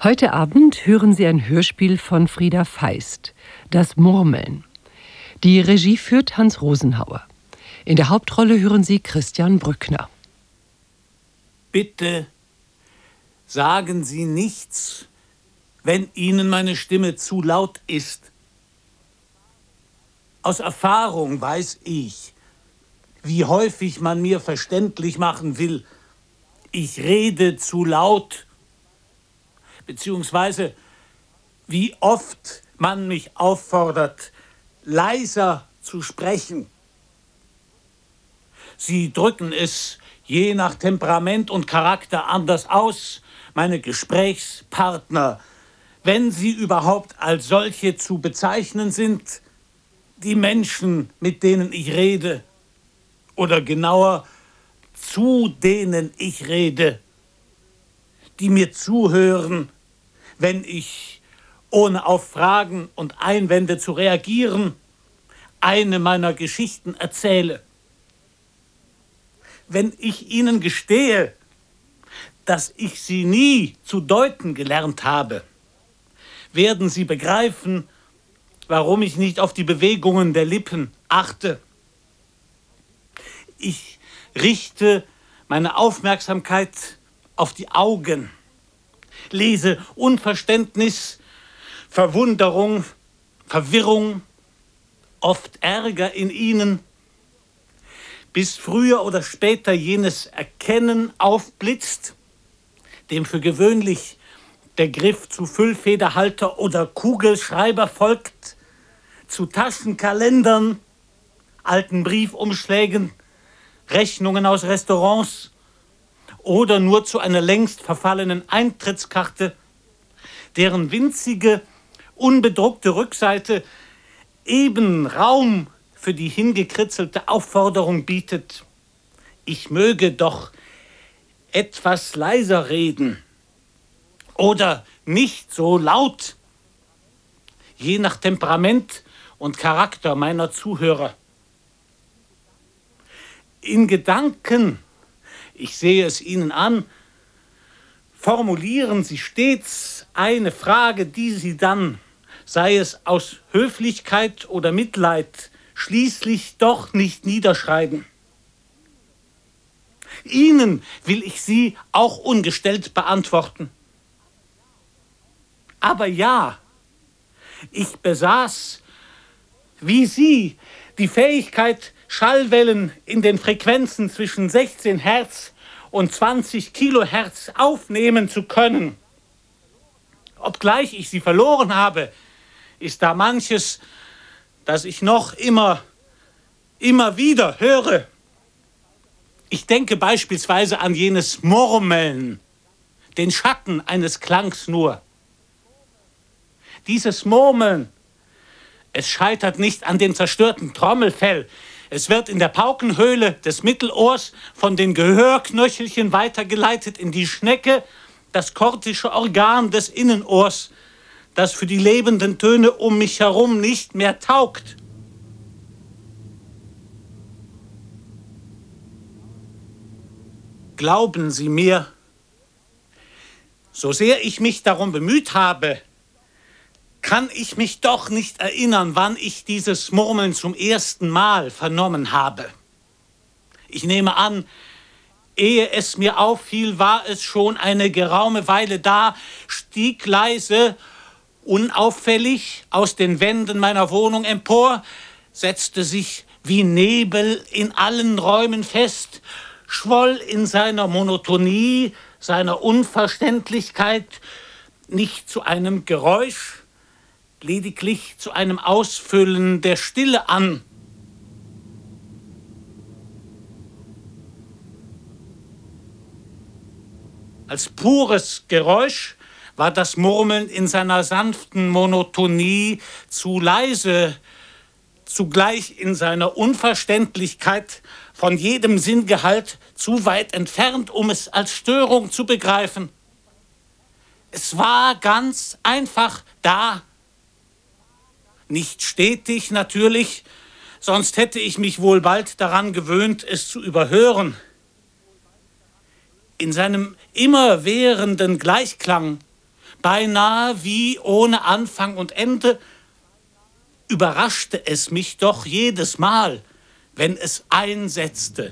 Heute Abend hören Sie ein Hörspiel von Frieda Feist, Das Murmeln. Die Regie führt Hans Rosenhauer. In der Hauptrolle hören Sie Christian Brückner. Bitte sagen Sie nichts, wenn Ihnen meine Stimme zu laut ist. Aus Erfahrung weiß ich, wie häufig man mir verständlich machen will, ich rede zu laut, beziehungsweise wie oft man mich auffordert, leiser zu sprechen. Sie drücken es je nach Temperament und Charakter anders aus, meine Gesprächspartner, wenn sie überhaupt als solche zu bezeichnen sind, die Menschen, mit denen ich rede, oder genauer, zu denen ich rede, die mir zuhören, wenn ich, ohne auf Fragen und Einwände zu reagieren, eine meiner Geschichten erzähle. Wenn ich Ihnen gestehe, dass ich sie nie zu deuten gelernt habe, werden Sie begreifen, warum ich nicht auf die Bewegungen der Lippen achte. Ich richte meine Aufmerksamkeit auf die Augen, lese Unverständnis, Verwunderung, Verwirrung, oft Ärger in ihnen, bis früher oder später jenes Erkennen aufblitzt, dem für gewöhnlich der Griff zu Füllfederhalter oder Kugelschreiber folgt, zu Taschenkalendern, alten Briefumschlägen, Rechnungen aus Restaurants oder nur zu einer längst verfallenen Eintrittskarte, deren winzige, unbedruckte Rückseite eben Raum für die hingekritzelte Aufforderung bietet, ich möge doch etwas leiser reden oder nicht so laut, je nach Temperament und Charakter meiner Zuhörer. In Gedanken, ich sehe es Ihnen an, formulieren Sie stets eine Frage, die Sie dann, sei es aus Höflichkeit oder Mitleid, schließlich doch nicht niederschreiben. Ihnen will ich sie auch ungestellt beantworten. Aber ja, ich besaß, wie Sie, die Fähigkeit, Schallwellen in den Frequenzen zwischen 16 Hertz und 20 Kilohertz aufnehmen zu können. Obgleich ich sie verloren habe, ist da manches, das ich noch immer wieder höre. Ich denke beispielsweise an jenes Murmeln, den Schatten eines Klangs nur. Dieses Murmeln, es scheitert nicht an dem zerstörten Trommelfell. Es wird in der Paukenhöhle des Mittelohrs von den Gehörknöchelchen weitergeleitet in die Schnecke, das kortische Organ des Innenohrs, das für die lebenden Töne um mich herum nicht mehr taugt. Glauben Sie mir, so sehr ich mich darum bemüht habe, kann ich mich doch nicht erinnern, wann ich dieses Murmeln zum ersten Mal vernommen habe. Ich nehme an, ehe es mir auffiel, war es schon eine geraume Weile da, stieg leise, unauffällig aus den Wänden meiner Wohnung empor, setzte sich wie Nebel in allen Räumen fest, schwoll in seiner Monotonie, seiner Unverständlichkeit nicht zu einem Geräusch, lediglich zu einem Ausfüllen der Stille an. Als pures Geräusch war das Murmeln in seiner sanften Monotonie zu leise, zugleich in seiner Unverständlichkeit von jedem Sinngehalt zu weit entfernt, um es als Störung zu begreifen. Es war ganz einfach da. Nicht stetig natürlich, sonst hätte ich mich wohl bald daran gewöhnt, es zu überhören. In seinem immerwährenden Gleichklang Beinahe wie ohne Anfang und Ende überraschte es mich doch jedes Mal, wenn es einsetzte.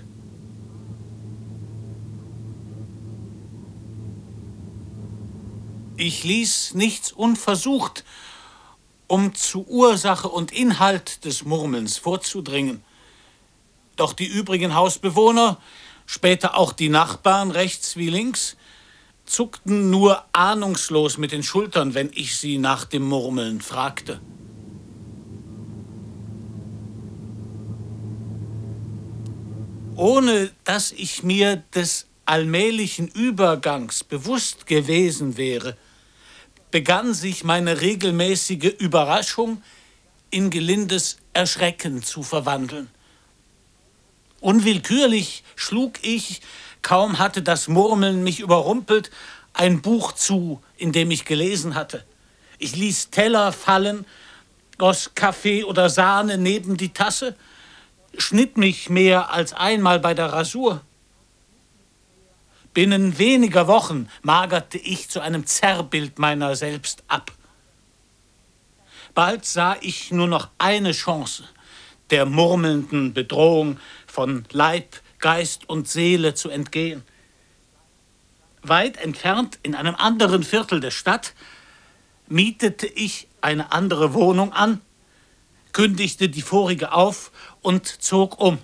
Ich ließ nichts unversucht, um zu Ursache und Inhalt des Murmelns vorzudringen. Doch die übrigen Hausbewohner, später auch die Nachbarn rechts wie links, zuckten nur ahnungslos mit den Schultern, wenn ich sie nach dem Murmeln fragte. Ohne dass ich mir des allmählichen Übergangs bewusst gewesen wäre, begann sich meine regelmäßige Überraschung in gelindes Erschrecken zu verwandeln. Unwillkürlich schlug ich, kaum hatte das Murmeln mich überrumpelt, ein Buch zu, in dem ich gelesen hatte. Ich ließ Teller fallen, goss Kaffee oder Sahne neben die Tasse, schnitt mich mehr als einmal bei der Rasur. Binnen weniger Wochen magerte ich zu einem Zerrbild meiner selbst ab. Bald sah ich nur noch eine Chance, der murmelnden Bedrohung von Leib, Geist und Seele zu entgehen. Weit entfernt in einem anderen Viertel der Stadt mietete ich eine andere Wohnung an, kündigte die vorige auf und zog um.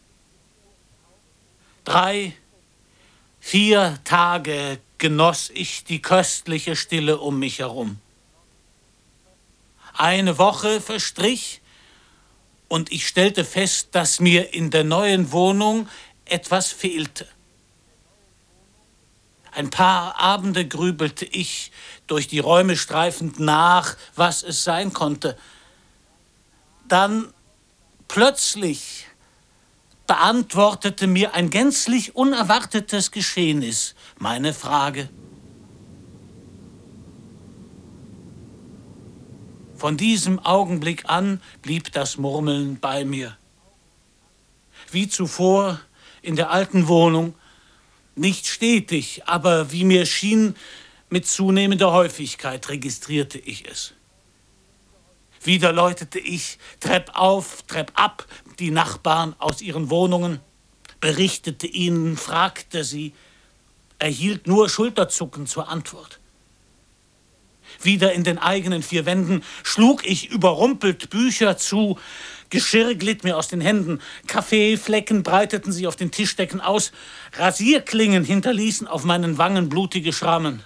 3, 4 Tage genoss ich die köstliche Stille um mich herum. Eine Woche verstrich und ich stellte fest, dass mir in der neuen Wohnung etwas fehlte. Ein paar Abende grübelte ich durch die Räume streifend nach, was es sein konnte. Dann plötzlich beantwortete mir ein gänzlich unerwartetes Geschehnis meine Frage. Von diesem Augenblick an blieb das Murmeln bei mir. Wie zuvor in der alten Wohnung, nicht stetig, aber wie mir schien, mit zunehmender Häufigkeit registrierte ich es. Wieder läutete ich Trepp auf, Trepp ab die Nachbarn aus ihren Wohnungen, berichtete ihnen, fragte sie, erhielt nur Schulterzucken zur Antwort. Wieder in den eigenen 4 Wänden schlug ich überrumpelt Bücher zu, Geschirr glitt mir aus den Händen, Kaffeeflecken breiteten sich auf den Tischdecken aus, Rasierklingen hinterließen auf meinen Wangen blutige Schrammen.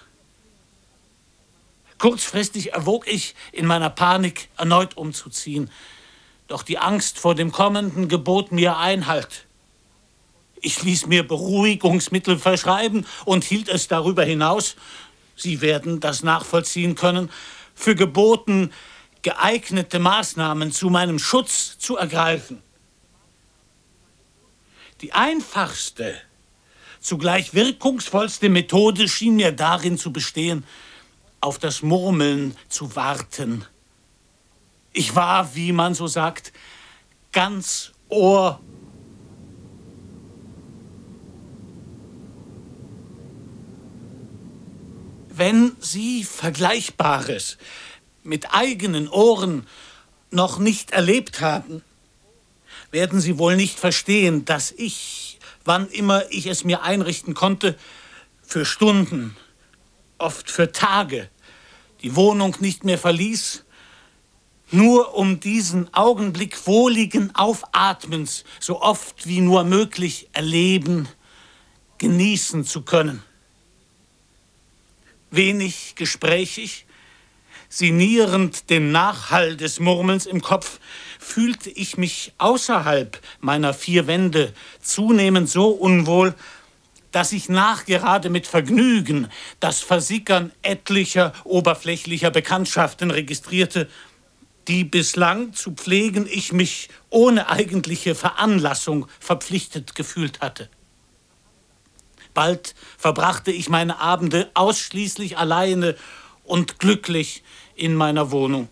Kurzfristig erwog ich, in meiner Panik erneut umzuziehen. Doch die Angst vor dem Kommenden gebot mir Einhalt. Ich ließ mir Beruhigungsmittel verschreiben und hielt es darüber hinaus, Sie werden das nachvollziehen können, für geboten, geeignete Maßnahmen zu meinem Schutz zu ergreifen. Die einfachste, zugleich wirkungsvollste Methode schien mir darin zu bestehen, auf das Murmeln zu warten. Ich war, wie man so sagt, ganz Ohr. Wenn Sie Vergleichbares mit eigenen Ohren noch nicht erlebt haben, werden Sie wohl nicht verstehen, dass ich, wann immer ich es mir einrichten konnte, für Stunden, oft für Tage, die Wohnung nicht mehr verließ, nur um diesen Augenblick wohligen Aufatmens so oft wie nur möglich erleben, genießen zu können. Wenig gesprächig, sinnierend den Nachhall des Murmelns im Kopf, fühlte ich mich außerhalb meiner 4 Wände zunehmend so unwohl, dass ich nachgerade mit Vergnügen das Versickern etlicher oberflächlicher Bekanntschaften registrierte, die bislang zu pflegen ich mich ohne eigentliche Veranlassung verpflichtet gefühlt hatte. Bald verbrachte ich meine Abende ausschließlich alleine und glücklich in meiner Wohnung.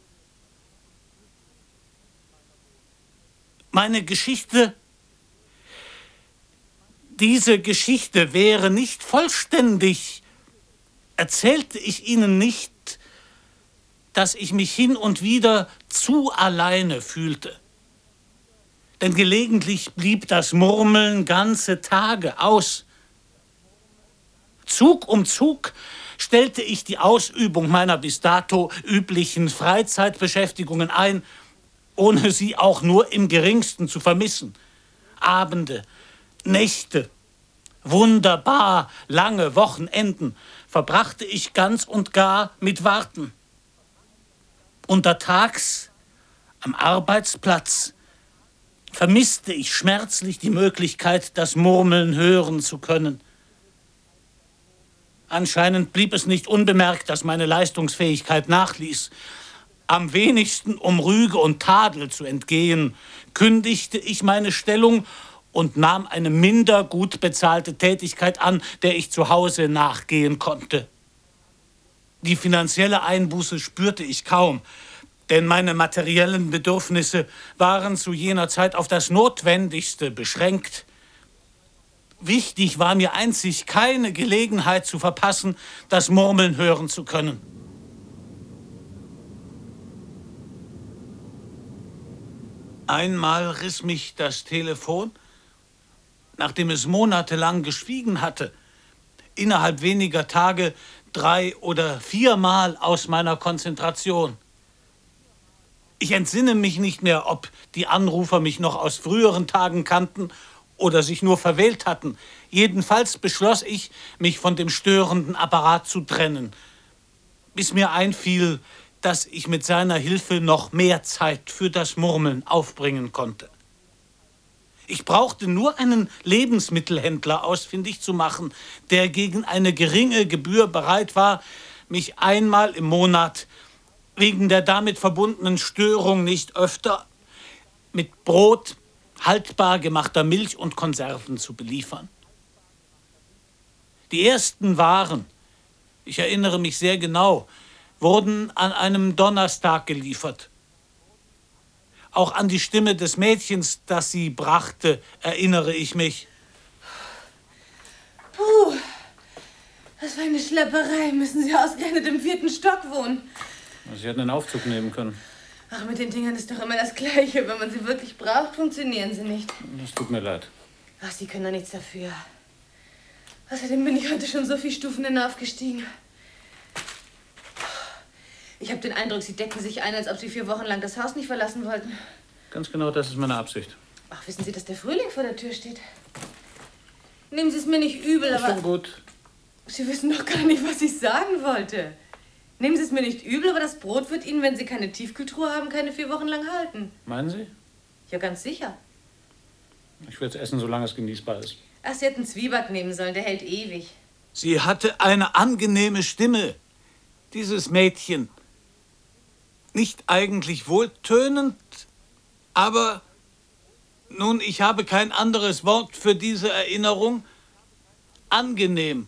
Diese Geschichte wäre nicht vollständig, Erzählte ich Ihnen nicht, dass ich mich hin und wieder zu alleine fühlte? Denn gelegentlich blieb das Murmeln ganze Tage aus. Zug um Zug stellte ich die Ausübung meiner bis dato üblichen Freizeitbeschäftigungen ein, ohne sie auch nur im geringsten zu vermissen. Abende, Nächte, wunderbar lange Wochenenden verbrachte ich ganz und gar mit Warten. Untertags, am Arbeitsplatz, vermisste ich schmerzlich die Möglichkeit, das Murmeln hören zu können. Anscheinend blieb es nicht unbemerkt, dass meine Leistungsfähigkeit nachließ. Am wenigsten, um Rüge und Tadel zu entgehen, kündigte ich meine Stellung und nahm eine minder gut bezahlte Tätigkeit an, der ich zu Hause nachgehen konnte. Die finanzielle Einbuße spürte ich kaum, denn meine materiellen Bedürfnisse waren zu jener Zeit auf das Notwendigste beschränkt. Wichtig war mir einzig, keine Gelegenheit zu verpassen, das Murmeln hören zu können. Einmal riss mich das Telefon, nachdem es monatelang geschwiegen hatte, innerhalb weniger Tage 3- oder 4-mal aus meiner Konzentration. Ich entsinne mich nicht mehr, ob die Anrufer mich noch aus früheren Tagen kannten oder sich nur verwählt hatten. Jedenfalls beschloss ich, mich von dem störenden Apparat zu trennen, bis mir einfiel, dass ich mit seiner Hilfe noch mehr Zeit für das Murmeln aufbringen konnte. Ich brauchte nur einen Lebensmittelhändler ausfindig zu machen, der gegen eine geringe Gebühr bereit war, mich einmal im Monat wegen der damit verbundenen Störung nicht öfter mit Brot, haltbar gemachter Milch und Konserven zu beliefern. Die ersten Waren, ich erinnere mich sehr genau, wurden an einem Donnerstag geliefert. Auch an die Stimme des Mädchens, das sie brachte, erinnere ich mich. Puh, das war eine Schlepperei. Müssen Sie ausgerechnet im 4. Stock wohnen? Sie hätten einen Aufzug nehmen können. Ach, mit den Dingern ist doch immer das Gleiche. Wenn man sie wirklich braucht, funktionieren sie nicht. Das tut mir leid. Ach, Sie können doch nichts dafür. Außerdem bin ich heute schon so viele Stufen hinaufgestiegen. Ich habe den Eindruck, Sie decken sich ein, als ob Sie 4 Wochen lang das Haus nicht verlassen wollten. Ganz genau, das ist meine Absicht. Ach, wissen Sie, dass der Frühling vor der Tür steht? Nehmen Sie es mir nicht übel, Ist aber... schon gut. Sie wissen doch gar nicht, was ich sagen wollte. Nehmen Sie es mir nicht übel, aber das Brot wird Ihnen, wenn Sie keine Tiefkühltruhe haben, keine 4 Wochen lang halten. Meinen Sie? Ja, ganz sicher. Ich werde es essen, solange es genießbar ist. Ach, Sie hätten Zwieback nehmen sollen, der hält ewig. Sie hatte eine angenehme Stimme, dieses Mädchen. Nicht eigentlich wohltönend, aber nun, ich habe kein anderes Wort für diese Erinnerung. Angenehm.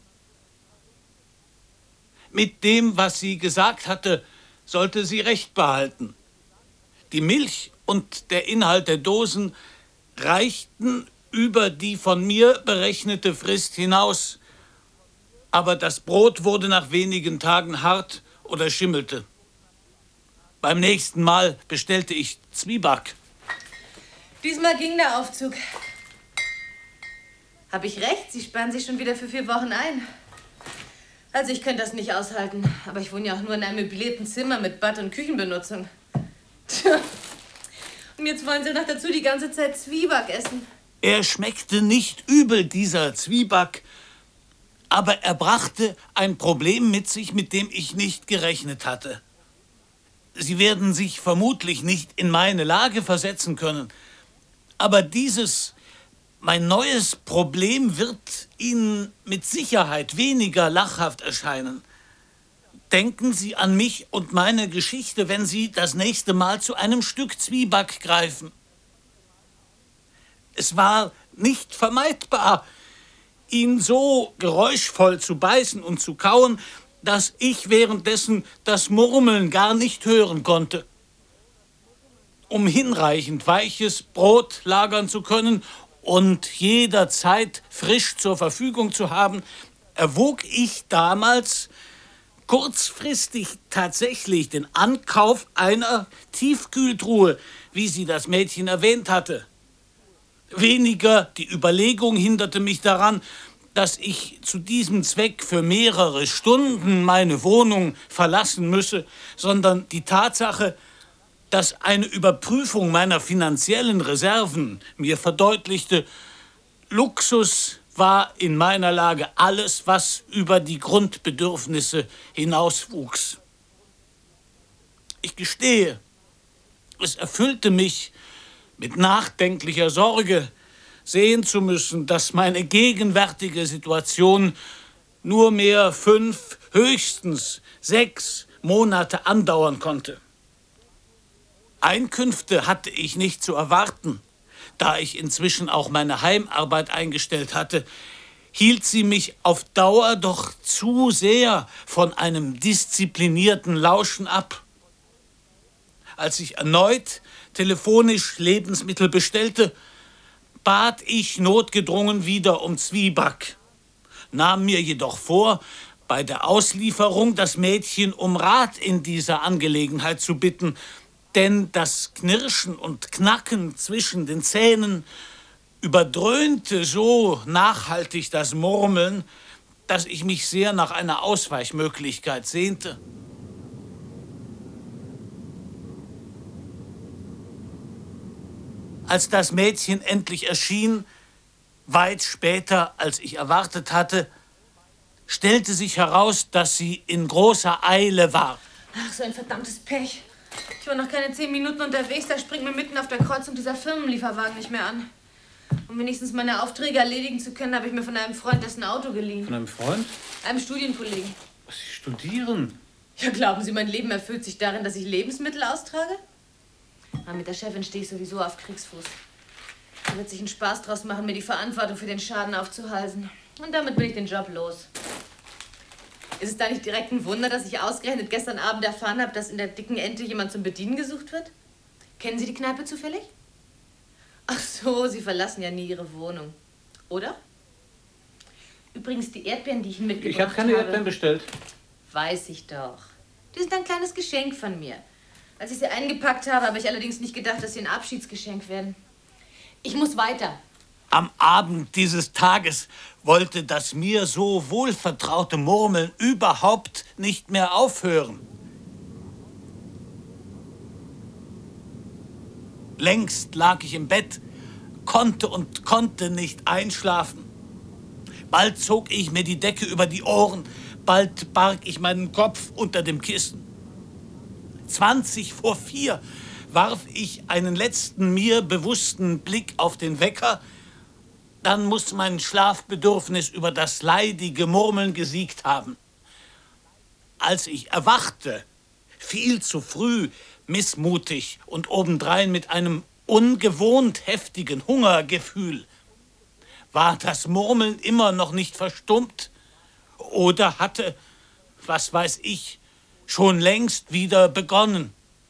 Mit dem, was sie gesagt hatte, sollte sie recht behalten. Die Milch und der Inhalt der Dosen reichten über die von mir berechnete Frist hinaus. Aber das Brot wurde nach wenigen Tagen hart oder schimmelte. Beim nächsten Mal bestellte ich Zwieback. Diesmal ging der Aufzug. Habe ich recht? Sie sperren sich schon wieder für 4 Wochen ein. Also ich könnte das nicht aushalten. Aber ich wohne ja auch nur in einem möblierten Zimmer mit Bad- und Küchenbenutzung. Tja. Und jetzt wollen Sie noch dazu die ganze Zeit Zwieback essen. Er schmeckte nicht übel, dieser Zwieback. Aber er brachte ein Problem mit sich, mit dem ich nicht gerechnet hatte. Sie werden sich vermutlich nicht in meine Lage versetzen können. Aber mein neues Problem wird Ihnen mit Sicherheit weniger lachhaft erscheinen. Denken Sie an mich und meine Geschichte, wenn Sie das nächste Mal zu einem Stück Zwieback greifen. Es war nicht vermeidbar, ihn so geräuschvoll zu beißen und zu kauen, dass ich währenddessen das Murmeln gar nicht hören konnte. Um hinreichend weiches Brot lagern zu können und jederzeit frisch zur Verfügung zu haben, erwog ich damals, kurzfristig tatsächlich den Ankauf einer Tiefkühltruhe, wie sie das Mädchen erwähnt hatte. Weniger die Überlegung hinderte mich daran, dass ich zu diesem Zweck für mehrere Stunden meine Wohnung verlassen müsse, sondern die Tatsache, dass eine Überprüfung meiner finanziellen Reserven mir verdeutlichte, Luxus war in meiner Lage alles, was über die Grundbedürfnisse hinauswuchs. Ich gestehe, es erfüllte mich mit nachdenklicher Sorge, sehen zu müssen, dass meine gegenwärtige Situation nur mehr 5, höchstens 6 Monate andauern konnte. Einkünfte hatte ich nicht zu erwarten. Da ich inzwischen auch meine Heimarbeit eingestellt hatte, hielt sie mich auf Dauer doch zu sehr von einem disziplinierten Lauschen ab. Als ich erneut telefonisch Lebensmittel bestellte, bat ich notgedrungen wieder um Zwieback, nahm mir jedoch vor, bei der Auslieferung das Mädchen um Rat in dieser Angelegenheit zu bitten, denn das Knirschen und Knacken zwischen den Zähnen überdröhnte so nachhaltig das Murmeln, dass ich mich sehr nach einer Ausweichmöglichkeit sehnte. Als das Mädchen endlich erschien, weit später, als ich erwartet hatte, stellte sich heraus, dass sie in großer Eile war. Ach, so ein verdammtes Pech. Ich war noch keine 10 Minuten unterwegs, da springt mir mitten auf der Kreuzung dieser Firmenlieferwagen nicht mehr an. Um wenigstens meine Aufträge erledigen zu können, habe ich mir von einem Freund dessen Auto geliehen. Von einem Freund? Einem Studienkollegen. Sie studieren? Ja, glauben Sie, mein Leben erfüllt sich darin, dass ich Lebensmittel austrage? Aber mit der Chefin stehe ich sowieso auf Kriegsfuß. Sie wird sich einen Spaß draus machen, mir die Verantwortung für den Schaden aufzuhalsen. Und damit bin ich den Job los. Ist es da nicht direkt ein Wunder, dass ich ausgerechnet gestern Abend erfahren habe, dass in der dicken Ente jemand zum Bedienen gesucht wird? Kennen Sie die Kneipe zufällig? Ach so, Sie verlassen ja nie Ihre Wohnung. Oder? Übrigens, die Erdbeeren, die ich Ihnen mitgebracht habe... Ich habe keine Erdbeeren bestellt. Weiß ich doch. Die sind ein kleines Geschenk von mir. Als ich sie eingepackt habe, habe ich allerdings nicht gedacht, dass sie ein Abschiedsgeschenk werden. Ich muss weiter. Am Abend dieses Tages wollte das mir so wohlvertraute Murmeln überhaupt nicht mehr aufhören. Längst lag ich im Bett, konnte nicht einschlafen. Bald zog ich mir die Decke über die Ohren, bald barg ich meinen Kopf unter dem Kissen. 3:20 warf ich einen letzten mir bewussten Blick auf den Wecker. Dann muss mein Schlafbedürfnis über das leidige Murmeln gesiegt haben. Als ich erwachte, viel zu früh, missmutig und obendrein mit einem ungewohnt heftigen Hungergefühl, war das Murmeln immer noch nicht verstummt oder hatte, was weiß ich, schon längst wieder begonnen.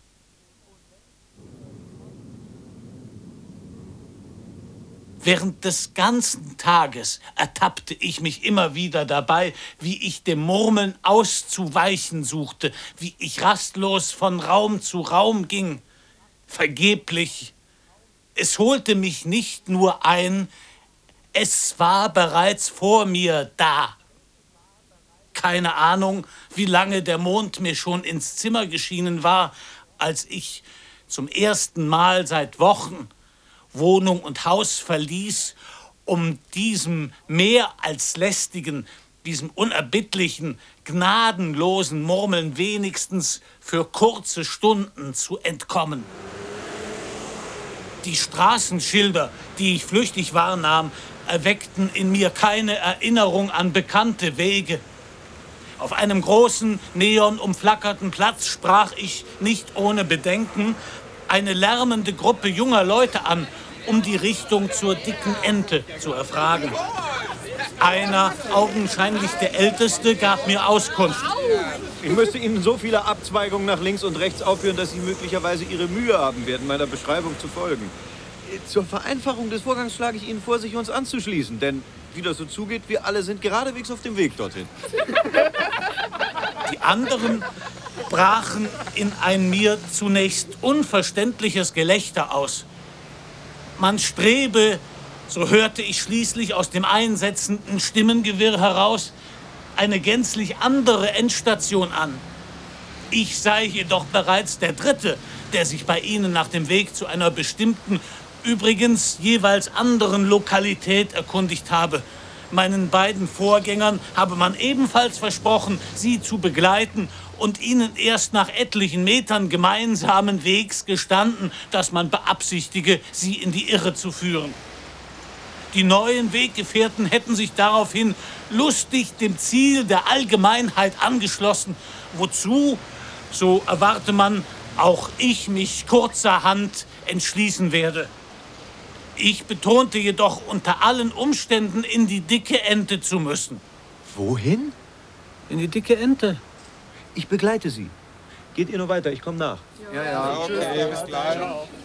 Während des ganzen Tages ertappte ich mich immer wieder dabei, wie ich dem Murmeln auszuweichen suchte, wie ich rastlos von Raum zu Raum ging. Vergeblich. Es holte mich nicht nur ein, es war bereits vor mir da. Keine Ahnung, wie lange der Mond mir schon ins Zimmer geschienen war, als ich zum ersten Mal seit Wochen Wohnung und Haus verließ, um diesem mehr als lästigen, diesem unerbittlichen, gnadenlosen Murmeln wenigstens für kurze Stunden zu entkommen. Die Straßenschilder, die ich flüchtig wahrnahm, erweckten in mir keine Erinnerung an bekannte Wege. Auf einem großen, neonumflackerten Platz sprach ich nicht ohne Bedenken eine lärmende Gruppe junger Leute an, um die Richtung zur dicken Ente zu erfragen. Einer, augenscheinlich der Älteste, gab mir Auskunft. Ich müsste Ihnen so viele Abzweigungen nach links und rechts aufführen, dass Sie möglicherweise Ihre Mühe haben werden, meiner Beschreibung zu folgen. Zur Vereinfachung des Vorgangs schlage ich Ihnen vor, sich uns anzuschließen, denn wie das so zugeht, wir alle sind geradewegs auf dem Weg dorthin. Die anderen brachen in ein mir zunächst unverständliches Gelächter aus. Man strebe, so hörte ich schließlich aus dem einsetzenden Stimmengewirr heraus, eine gänzlich andere Endstation an. Ich sei jedoch bereits der Dritte, der sich bei ihnen nach dem Weg zu einer bestimmten, übrigens jeweils anderen Lokalität erkundigt habe. Meinen beiden Vorgängern habe man ebenfalls versprochen, sie zu begleiten und ihnen erst nach etlichen Metern gemeinsamen Wegs gestanden, dass man beabsichtige, sie in die Irre zu führen. Die neuen Weggefährten hätten sich daraufhin lustig dem Ziel der Allgemeinheit angeschlossen, wozu, so erwarte man, auch ich mich kurzerhand entschließen werde. Ich betonte jedoch, unter allen Umständen in die dicke Ente zu müssen. Wohin? In die dicke Ente? Ich begleite Sie. Geht ihr nur weiter, ich komme nach. Ja, okay, bis gleich.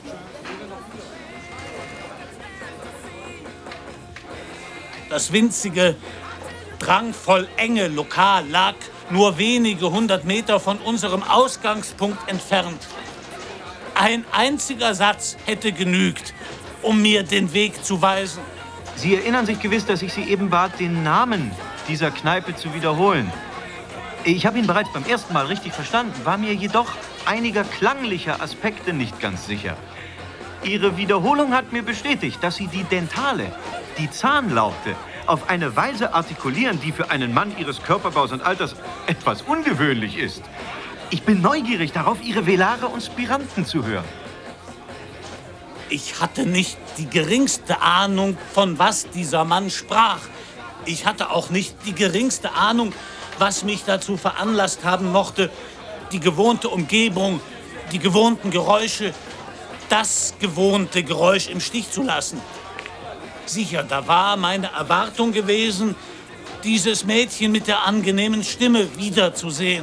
Das winzige, drangvoll enge Lokal lag nur wenige 100 Meter von unserem Ausgangspunkt entfernt. Ein einziger Satz hätte genügt, um mir den Weg zu weisen. Sie erinnern sich gewiss, dass ich Sie eben bat, den Namen dieser Kneipe zu wiederholen. Ich habe ihn bereits beim ersten Mal richtig verstanden, war mir jedoch einiger klanglicher Aspekte nicht ganz sicher. Ihre Wiederholung hat mir bestätigt, dass Sie die Dentale, die Zahnlaute, auf eine Weise artikulieren, die für einen Mann Ihres Körperbaus und Alters etwas ungewöhnlich ist. Ich bin neugierig darauf, Ihre Velare und Spiranten zu hören. Ich hatte nicht die geringste Ahnung, von was dieser Mann sprach. Ich hatte auch nicht die geringste Ahnung, was mich dazu veranlasst haben mochte, die gewohnte Umgebung, die gewohnten Geräusche, das gewohnte Geräusch im Stich zu lassen. Sicher, da war meine Erwartung gewesen, dieses Mädchen mit der angenehmen Stimme wiederzusehen.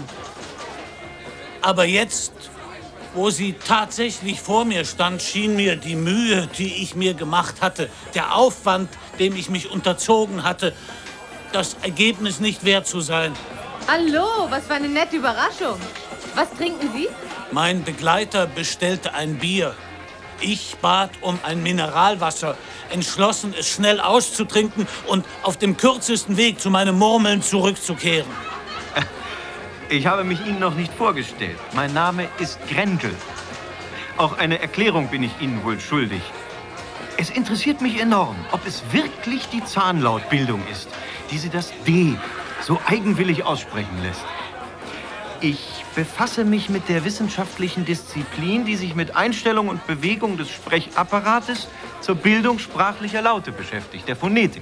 Aber jetzt, wo sie tatsächlich vor mir stand, schien mir die Mühe, die ich mir gemacht hatte, der Aufwand, dem ich mich unterzogen hatte, das Ergebnis nicht wert zu sein. Hallo, was für eine nette Überraschung. Was trinken Sie? Mein Begleiter bestellte ein Bier. Ich bat um ein Mineralwasser, entschlossen, es schnell auszutrinken und auf dem kürzesten Weg zu meinem Murmeln zurückzukehren. Ich habe mich Ihnen noch nicht vorgestellt. Mein Name ist Grendel. Auch eine Erklärung bin ich Ihnen wohl schuldig. Es interessiert mich enorm, ob es wirklich die Zahnlautbildung ist, die Sie das D so eigenwillig aussprechen lässt. Ich befasse mich mit der wissenschaftlichen Disziplin, die sich mit Einstellung und Bewegung des Sprechapparates zur Bildung sprachlicher Laute beschäftigt, der Phonetik.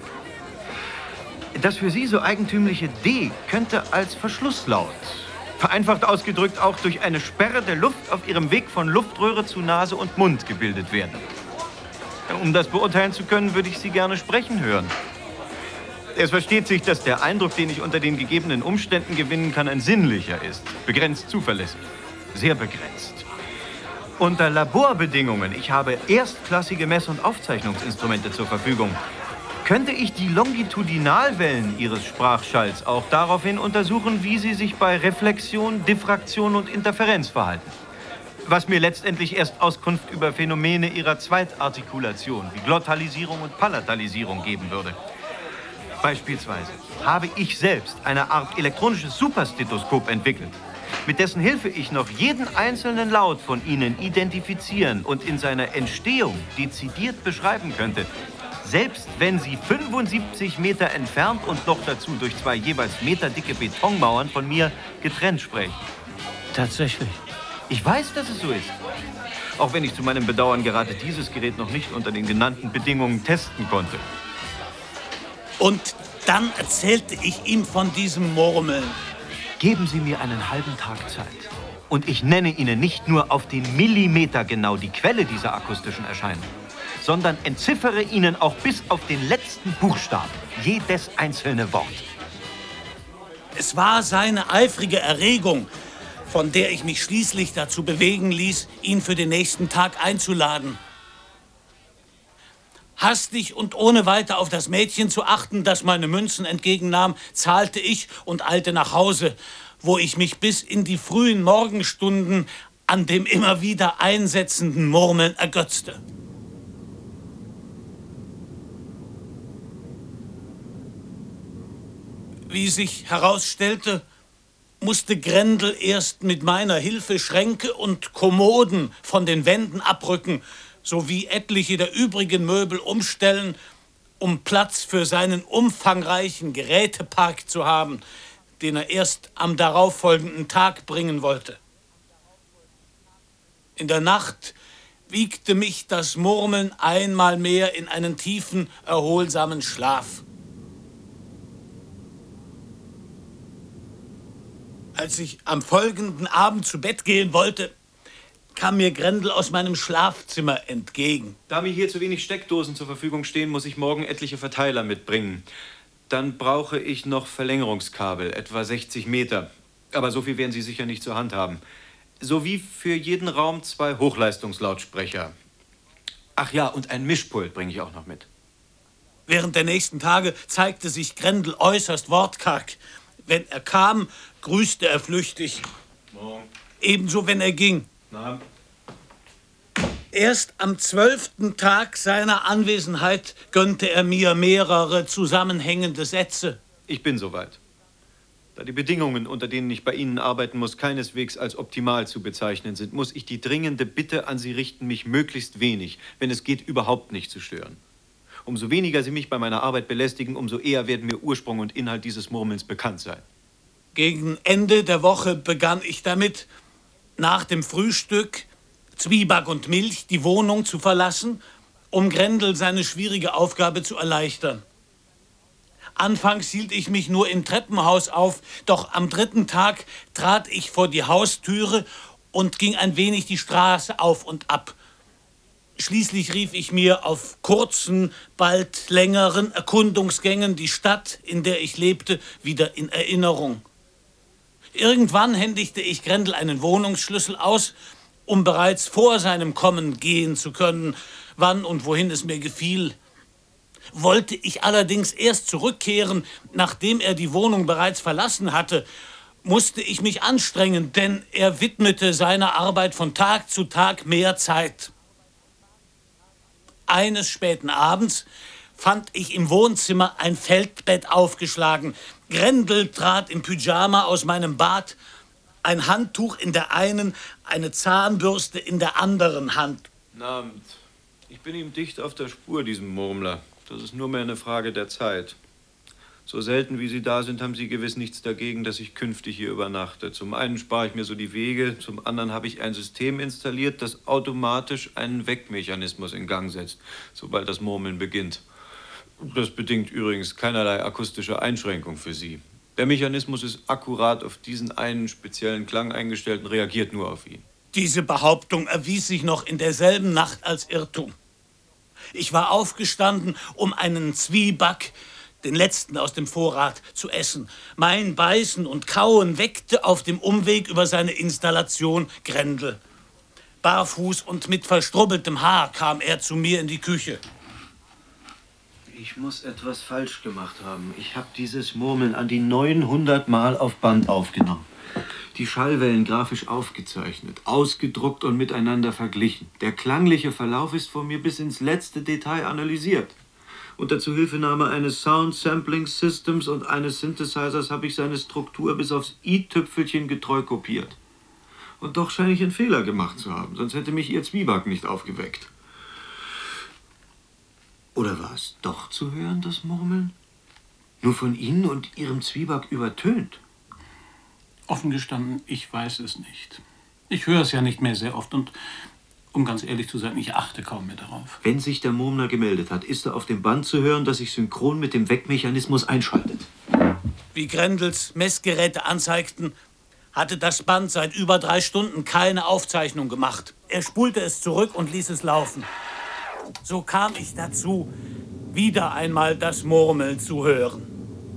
Das für Sie so eigentümliche D könnte als Verschlusslaut, vereinfacht ausgedrückt auch durch eine Sperre der Luft auf ihrem Weg von Luftröhre zu Nase und Mund gebildet werden. Um das beurteilen zu können, würde ich Sie gerne sprechen hören. Es versteht sich, dass der Eindruck, den ich unter den gegebenen Umständen gewinnen kann, ein sinnlicher ist. Begrenzt zuverlässig. Sehr begrenzt. Unter Laborbedingungen, ich habe erstklassige Mess- und Aufzeichnungsinstrumente zur Verfügung, könnte ich die Longitudinalwellen Ihres Sprachschalls auch daraufhin untersuchen, wie sie sich bei Reflexion, Diffraktion und Interferenz verhalten. Was mir letztendlich erst Auskunft über Phänomene ihrer Zweitartikulation, wie Glottalisierung und Palatalisierung geben würde. Beispielsweise habe ich selbst eine Art elektronisches Superstethoskop entwickelt, mit dessen Hilfe ich noch jeden einzelnen Laut von Ihnen identifizieren und in seiner Entstehung dezidiert beschreiben könnte, selbst wenn Sie 75 Meter entfernt und noch dazu durch 2 jeweils meterdicke Betonmauern von mir getrennt sprechen. Tatsächlich. Ich weiß, dass es so ist. Auch wenn ich zu meinem Bedauern gerade dieses Gerät noch nicht unter den genannten Bedingungen testen konnte. Und dann erzählte ich ihm von diesem Murmeln. Geben Sie mir einen halben Tag Zeit. Und ich nenne Ihnen nicht nur auf den Millimeter genau die Quelle dieser akustischen Erscheinung, sondern entziffere Ihnen auch bis auf den letzten Buchstaben jedes einzelne Wort. Es war seine eifrige Erregung, von der ich mich schließlich dazu bewegen ließ, ihn für den nächsten Tag einzuladen. Hastig und ohne weiter auf das Mädchen zu achten, das meine Münzen entgegennahm, zahlte ich und eilte nach Hause, wo ich mich bis in die frühen Morgenstunden an dem immer wieder einsetzenden Murmeln ergötzte. Wie sich herausstellte, musste Grendel erst mit meiner Hilfe Schränke und Kommoden von den Wänden abrücken, sowie etliche der übrigen Möbel umstellen, um Platz für seinen umfangreichen Gerätepark zu haben, den er erst am darauffolgenden Tag bringen wollte. In der Nacht wiegte mich das Murmeln einmal mehr in einen tiefen, erholsamen Schlaf. Als ich am folgenden Abend zu Bett gehen wollte, kam mir Grendel aus meinem Schlafzimmer entgegen. Da mir hier zu wenig Steckdosen zur Verfügung stehen, muss ich morgen etliche Verteiler mitbringen. Dann brauche ich noch Verlängerungskabel, etwa 60 Meter. Aber so viel werden Sie sicher nicht zur Hand haben. Sowie für jeden Raum 2 Hochleistungslautsprecher. Ach ja, und ein Mischpult bringe ich auch noch mit. Während der nächsten Tage zeigte sich Grendel äußerst wortkarg. Wenn er kam, grüßte er flüchtig. Morgen. Ebenso, wenn er ging. Na? Erst am 12. Tag seiner Anwesenheit gönnte er mir mehrere zusammenhängende Sätze. Ich bin soweit. Da die Bedingungen, unter denen ich bei Ihnen arbeiten muss, keineswegs als optimal zu bezeichnen sind, muss ich die dringende Bitte an Sie richten, mich möglichst wenig, wenn es geht, überhaupt nicht zu stören. Umso weniger Sie mich bei meiner Arbeit belästigen, umso eher werden mir Ursprung und Inhalt dieses Murmelns bekannt sein. Gegen Ende der Woche begann ich damit, nach dem Frühstück, Zwieback und Milch, die Wohnung zu verlassen, um Grendel seine schwierige Aufgabe zu erleichtern. Anfangs hielt ich mich nur im Treppenhaus auf, doch am 3. Tag trat ich vor die Haustüre und ging ein wenig die Straße auf und ab. Schließlich rief ich mir auf kurzen, bald längeren Erkundungsgängen die Stadt, in der ich lebte, wieder in Erinnerung. Irgendwann händigte ich Grendel einen Wohnungsschlüssel aus, um bereits vor seinem Kommen gehen zu können, wann und wohin es mir gefiel. Wollte ich allerdings erst zurückkehren, nachdem er die Wohnung bereits verlassen hatte, musste ich mich anstrengen, denn er widmete seiner Arbeit von Tag zu Tag mehr Zeit. Eines späten Abends fand ich im Wohnzimmer ein Feldbett aufgeschlagen. Grendel trat im Pyjama aus meinem Bad, ein Handtuch in der einen, eine Zahnbürste in der anderen Hand. Guten Abend. Ich bin ihm dicht auf der Spur, diesem Murmler. Das ist nur mehr eine Frage der Zeit. So selten wie Sie da sind, haben Sie gewiss nichts dagegen, dass ich künftig hier übernachte. Zum einen spare ich mir so die Wege, zum anderen habe ich ein System installiert, das automatisch einen Weckmechanismus in Gang setzt, sobald das Murmeln beginnt. Das bedingt übrigens keinerlei akustische Einschränkung für Sie. Der Mechanismus ist akkurat auf diesen einen speziellen Klang eingestellt und reagiert nur auf ihn. Diese Behauptung erwies sich noch in derselben Nacht als Irrtum. Ich war aufgestanden, um einen Zwieback, den letzten aus dem Vorrat, zu essen. Mein Beißen und Kauen weckte auf dem Umweg über seine Installation Grendel. Barfuß und mit verstrubbeltem Haar kam er zu mir in die Küche. Ich muss etwas falsch gemacht haben. Ich habe dieses Murmeln an die 900 Mal auf Band aufgenommen. Die Schallwellen grafisch aufgezeichnet, ausgedruckt und miteinander verglichen. Der klangliche Verlauf ist von mir bis ins letzte Detail analysiert. Unter Zuhilfenahme eines Sound-Sampling-Systems und eines Synthesizers habe ich seine Struktur bis aufs i-Tüpfelchen getreu kopiert. Und doch scheine ich einen Fehler gemacht zu haben, sonst hätte mich Ihr Zwieback nicht aufgeweckt. Oder war es doch zu hören, das Murmeln? Nur von Ihnen und Ihrem Zwieback übertönt? Offen gestanden, ich weiß es nicht. Ich höre es ja nicht mehr sehr oft und, um ganz ehrlich zu sein, ich achte kaum mehr darauf. Wenn sich der Murmler gemeldet hat, ist er auf dem Band zu hören, das sich synchron mit dem Weckmechanismus einschaltet. Wie Grendels Messgeräte anzeigten, hatte das Band seit über 3 Stunden keine Aufzeichnung gemacht. Er spulte es zurück und ließ es laufen. So kam ich dazu, wieder einmal das Murmeln zu hören.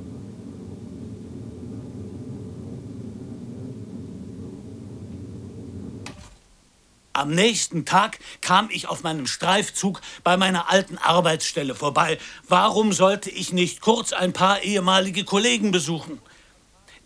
Am nächsten Tag kam ich auf meinem Streifzug bei meiner alten Arbeitsstelle vorbei. Warum sollte ich nicht kurz ein paar ehemalige Kollegen besuchen?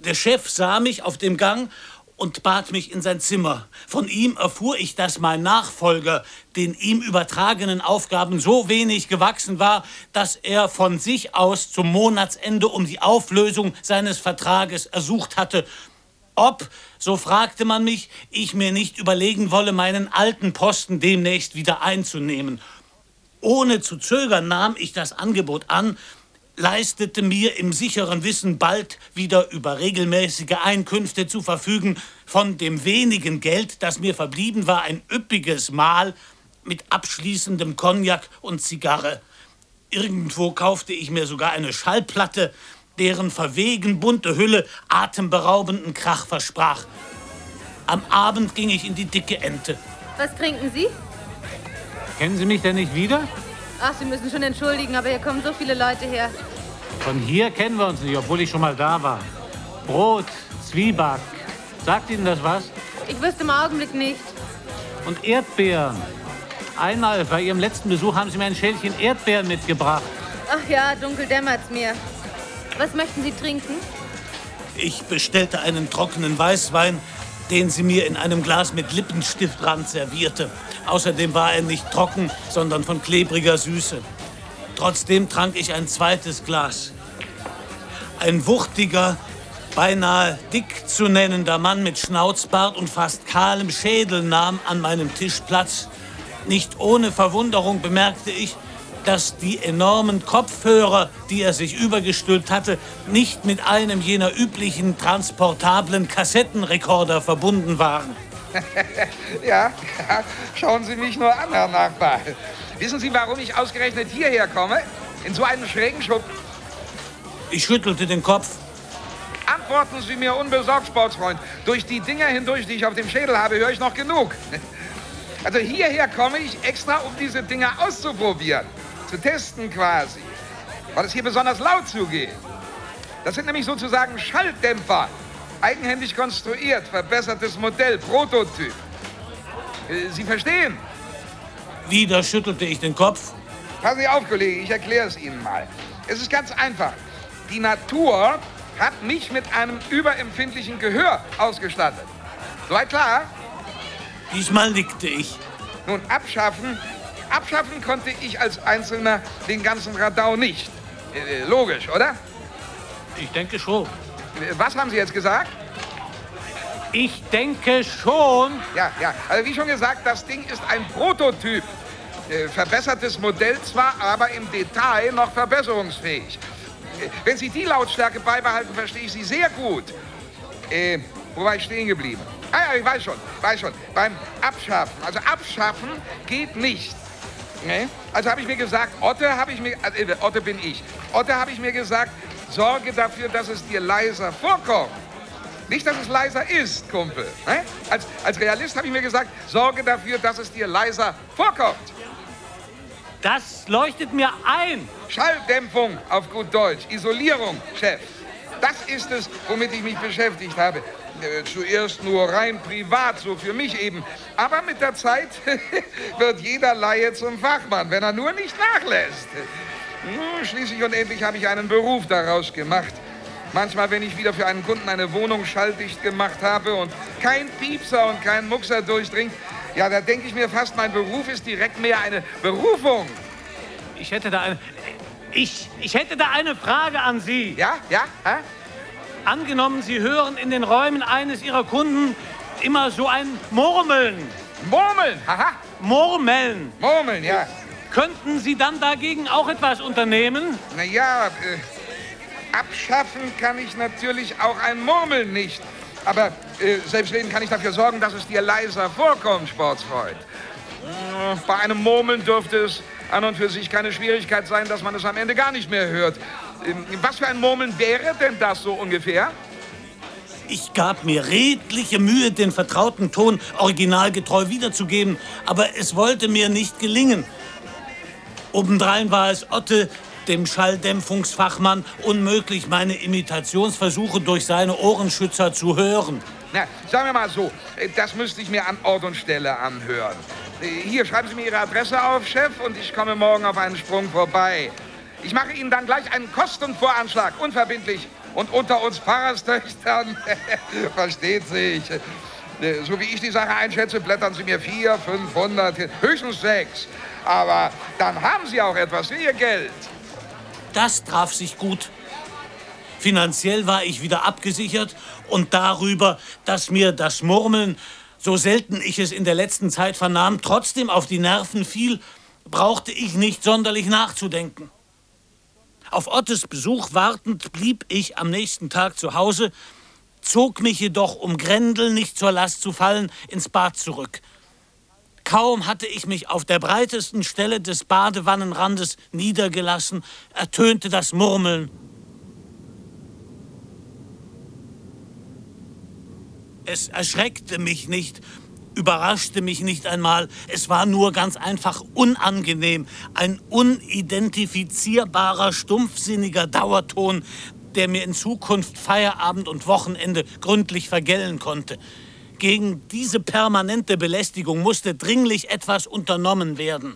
Der Chef sah mich auf dem Gang und bat mich in sein Zimmer. Von ihm erfuhr ich, dass mein Nachfolger den ihm übertragenen Aufgaben so wenig gewachsen war, dass er von sich aus zum Monatsende um die Auflösung seines Vertrages ersucht hatte. Ob, so fragte man mich, ich mir nicht überlegen wolle, meinen alten Posten demnächst wieder einzunehmen. Ohne zu zögern nahm ich das Angebot an, leistete mir im sicheren Wissen, bald wieder über regelmäßige Einkünfte zu verfügen, von dem wenigen Geld, das mir verblieben war, ein üppiges Mahl mit abschließendem Cognac und Zigarre. Irgendwo kaufte ich mir sogar eine Schallplatte, deren verwegen bunte Hülle atemberaubenden Krach versprach. Am Abend ging ich in die Dicke Ente. Was trinken Sie? Kennen Sie mich denn nicht wieder? Ach, Sie müssen schon entschuldigen, aber hier kommen so viele Leute her. Von hier kennen wir uns nicht, obwohl ich schon mal da war. Brot, Zwieback. Sagt Ihnen das was? Ich wüsste im Augenblick nicht. Und Erdbeeren. Einmal bei Ihrem letzten Besuch haben Sie mir ein Schälchen Erdbeeren mitgebracht. Ach ja, dunkel dämmert's mir. Was möchten Sie trinken? Ich bestellte einen trockenen Weißwein, den sie mir in einem Glas mit Lippenstiftrand servierte. Außerdem war er nicht trocken, sondern von klebriger Süße. Trotzdem trank ich ein zweites Glas. Ein wuchtiger, beinahe dick zu nennender Mann mit Schnauzbart und fast kahlem Schädel nahm an meinem Tisch Platz. Nicht ohne Verwunderung bemerkte ich, dass die enormen Kopfhörer, die er sich übergestülpt hatte, nicht mit einem jener üblichen transportablen Kassettenrekorder verbunden waren. Ja, schauen Sie mich nur an, Herr Nachbar. Wissen Sie, warum ich ausgerechnet hierher komme? In so einen schrägen Schuppen? Ich schüttelte den Kopf. Antworten Sie mir unbesorgt, Sportsfreund. Durch die Dinger hindurch, die ich auf dem Schädel habe, höre ich noch genug. Also hierher komme ich extra, um diese Dinger auszuprobieren. Zu testen quasi. Weil es hier besonders laut zugeht. Das sind nämlich sozusagen Schalldämpfer. Eigenhändig konstruiert, verbessertes Modell, Prototyp. Sie verstehen? Wieder schüttelte ich den Kopf. Passen Sie auf, Kollege, ich erkläre es Ihnen mal. Es ist ganz einfach. Die Natur hat mich mit einem überempfindlichen Gehör ausgestattet. Soweit klar? Diesmal nickte ich. Nun, abschaffen konnte ich als Einzelner den ganzen Radau nicht. Logisch, oder? Ich denke schon. Was haben Sie jetzt gesagt? Ich denke schon. Ja. Also wie schon gesagt, das Ding ist ein Prototyp. Verbessertes Modell zwar, aber im Detail noch verbesserungsfähig. Wenn Sie die Lautstärke beibehalten, verstehe ich Sie sehr gut. Wo war ich stehen geblieben? Ah ja, ich weiß schon. Beim Abschaffen. Also abschaffen geht nicht. Nee? Also habe ich mir gesagt, Otte bin ich. Otte habe ich mir gesagt, sorge dafür, dass es dir leiser vorkommt. Nicht, dass es leiser ist, Kumpel. Nee? Als Realist habe ich mir gesagt, sorge dafür, dass es dir leiser vorkommt. Das leuchtet mir ein. Schalldämpfung auf gut Deutsch. Isolierung, Chef. Das ist es, womit ich mich beschäftigt habe. Zuerst nur rein privat, so für mich eben. Aber mit der Zeit wird jeder Laie zum Fachmann, wenn er nur nicht nachlässt. Schließlich und endlich habe ich einen Beruf daraus gemacht. Manchmal, wenn ich wieder für einen Kunden eine Wohnung schalldicht gemacht habe und kein Piepser und kein Muckser durchdringt, ja, da denke ich mir fast, mein Beruf ist direkt mehr eine Berufung. Ich hätte da eine Frage an Sie. Ja? Hä? Angenommen, Sie hören in den Räumen eines Ihrer Kunden immer so ein Murmeln. Murmeln? Aha. Murmeln. Murmeln, ja. Könnten Sie dann dagegen auch etwas unternehmen? Naja, abschaffen kann ich natürlich auch ein Murmeln nicht. Aber selbstredend kann ich dafür sorgen, dass es dir leiser vorkommt, Sportsfreund. Bei einem Murmeln dürfte es an und für sich keine Schwierigkeit sein, dass man es am Ende gar nicht mehr hört. Was für ein Murmeln wäre denn das so ungefähr? Ich gab mir redliche Mühe, den vertrauten Ton originalgetreu wiederzugeben, aber es wollte mir nicht gelingen. Obendrein war es Otte, dem Schalldämpfungsfachmann, unmöglich, meine Imitationsversuche durch seine Ohrenschützer zu hören. Na, sagen wir mal so, das müsste ich mir an Ort und Stelle anhören. Hier, schreiben Sie mir Ihre Adresse auf, Chef, und ich komme morgen auf einen Sprung vorbei. Ich mache Ihnen dann gleich einen Kostenvoranschlag, unverbindlich. Und unter uns Pfarrerstöchtern, versteht sich, so wie ich die Sache einschätze, blättern Sie mir 400, 500, höchstens 6. Aber dann haben Sie auch etwas für Ihr Geld. Das traf sich gut. Finanziell war ich wieder abgesichert und darüber, dass mir das Murmeln, so selten ich es in der letzten Zeit vernahm, trotzdem auf die Nerven fiel, brauchte ich nicht sonderlich nachzudenken. Auf Ottes Besuch wartend blieb ich am nächsten Tag zu Hause, zog mich jedoch, um Grendel nicht zur Last zu fallen, ins Bad zurück. Kaum hatte ich mich auf der breitesten Stelle des Badewannenrandes niedergelassen, ertönte das Murmeln. Es erschreckte mich nicht, überraschte mich nicht einmal. Es war nur ganz einfach unangenehm. Ein unidentifizierbarer, stumpfsinniger Dauerton, der mir in Zukunft Feierabend und Wochenende gründlich vergällen konnte. Gegen diese permanente Belästigung musste dringlich etwas unternommen werden.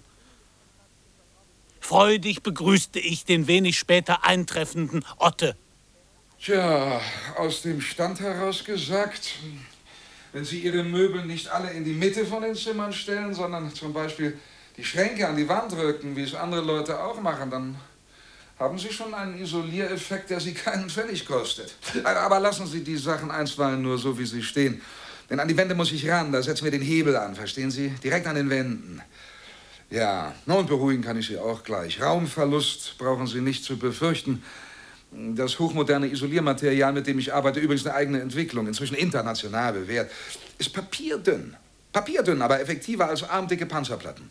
Freudig begrüßte ich den wenig später eintreffenden Otte. Tja, aus dem Stand heraus gesagt, wenn Sie Ihre Möbel nicht alle in die Mitte von den Zimmern stellen, sondern zum Beispiel die Schränke an die Wand rücken, wie es andere Leute auch machen, dann haben Sie schon einen Isoliereffekt, der Sie keinen Pfennig kostet. Aber lassen Sie die Sachen einstweilen nur so, wie sie stehen. Denn an die Wände muss ich ran, da setzen wir den Hebel an, verstehen Sie? Direkt an den Wänden. Ja, und beruhigen kann ich Sie auch gleich. Raumverlust brauchen Sie nicht zu befürchten. Das hochmoderne Isoliermaterial, mit dem ich arbeite, übrigens eine eigene Entwicklung, inzwischen international bewährt, ist papierdünn. Papierdünn, aber effektiver als armdicke Panzerplatten.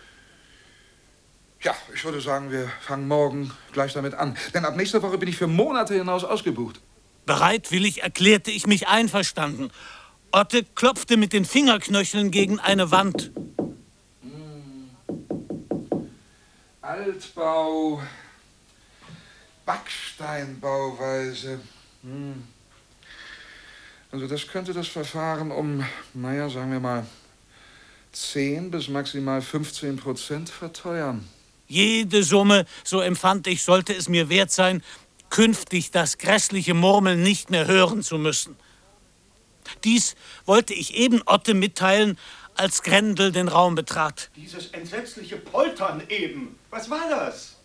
Ja, ich würde sagen, wir fangen morgen gleich damit an. Denn ab nächster Woche bin ich für Monate hinaus ausgebucht. Bereitwillig erklärte ich mich einverstanden. Otte klopfte mit den Fingerknöcheln gegen eine Wand. Altbau, Backsteinbauweise. Also das könnte das Verfahren um, naja, sagen wir mal, 10 bis maximal 15% verteuern. Jede Summe, so empfand ich, sollte es mir wert sein, künftig das grässliche Murmeln nicht mehr hören zu müssen. Dies wollte ich eben Otte mitteilen, als Grendel den Raum betrat. Dieses entsetzliche Poltern eben. Was war das?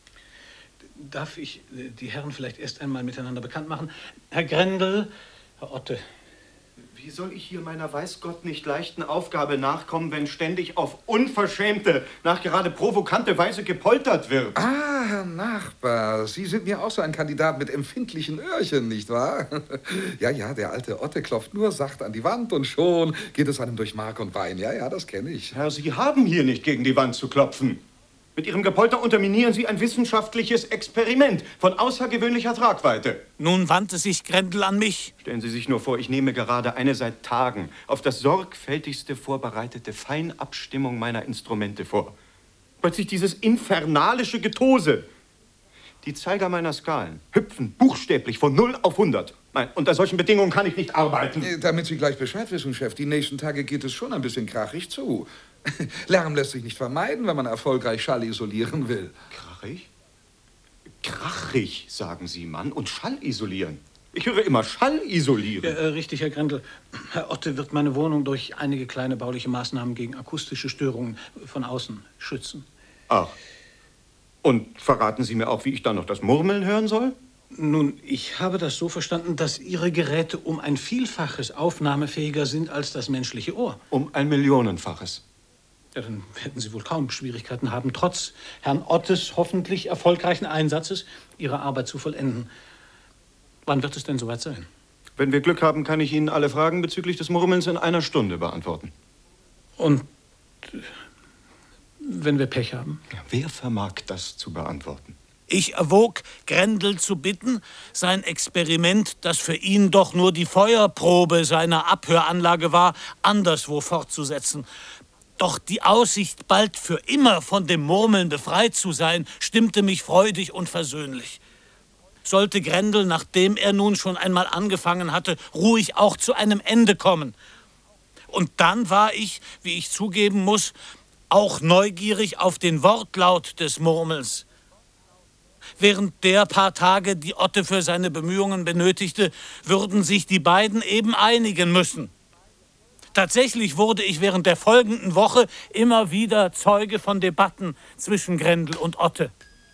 Darf ich die Herren vielleicht erst einmal miteinander bekannt machen? Herr Grendel, Herr Otte. Wie soll ich hier meiner weiß Gott nicht leichten Aufgabe nachkommen, wenn ständig auf unverschämte, nachgerade provokante Weise gepoltert wird? Ah, Herr Nachbar, Sie sind mir auch so ein Kandidat mit empfindlichen Öhrchen, nicht wahr? Ja, der alte Otte klopft nur sacht an die Wand und schon geht es einem durch Mark und Bein. Ja, das kenne ich. Herr, Sie haben hier nicht gegen die Wand zu klopfen. Mit Ihrem Gepolter unterminieren Sie ein wissenschaftliches Experiment von außergewöhnlicher Tragweite. Nun wandte sich Grendel an mich. Stellen Sie sich nur vor, ich nehme gerade eine seit Tagen auf das sorgfältigste vorbereitete Feinabstimmung meiner Instrumente vor. Plötzlich dieses infernalische Getose. Die Zeiger meiner Skalen hüpfen buchstäblich von 0 auf 100. Nein, unter solchen Bedingungen kann ich nicht arbeiten. Damit Sie gleich Bescheid wissen, Chef, die nächsten Tage geht es schon ein bisschen krachig zu. Lärm lässt sich nicht vermeiden, wenn man erfolgreich Schall isolieren will. Krachig? Krachig, sagen Sie, Mann, und Schall isolieren. Ich höre immer Schall isolieren. Ja, richtig, Herr Grendel. Herr Otte wird meine Wohnung durch einige kleine bauliche Maßnahmen gegen akustische Störungen von außen schützen. Ach. Und verraten Sie mir auch, wie ich dann noch das Murmeln hören soll? Nun, ich habe das so verstanden, dass Ihre Geräte um ein Vielfaches aufnahmefähiger sind als das menschliche Ohr. Um ein Millionenfaches. Ja, dann hätten Sie wohl kaum Schwierigkeiten haben, trotz Herrn Ottes hoffentlich erfolgreichen Einsatzes Ihre Arbeit zu vollenden. Wann wird es denn soweit sein? Wenn wir Glück haben, kann ich Ihnen alle Fragen bezüglich des Murmelns in 1 Stunde beantworten. Und wenn wir Pech haben? Ja, wer vermag das zu beantworten? Ich erwog, Grendel zu bitten, sein Experiment, das für ihn doch nur die Feuerprobe seiner Abhöranlage war, anderswo fortzusetzen. Doch die Aussicht, bald für immer von dem Murmeln befreit zu sein, stimmte mich freudig und versöhnlich. Sollte Grendel, nachdem er nun schon einmal angefangen hatte, ruhig auch zu einem Ende kommen. Und dann war ich, wie ich zugeben muss, auch neugierig auf den Wortlaut des Murmelns. Während der paar Tage, die Otte für seine Bemühungen benötigte, würden sich die beiden eben einigen müssen. Tatsächlich wurde ich während der folgenden Woche immer wieder Zeuge von Debatten zwischen Grendel und Otte.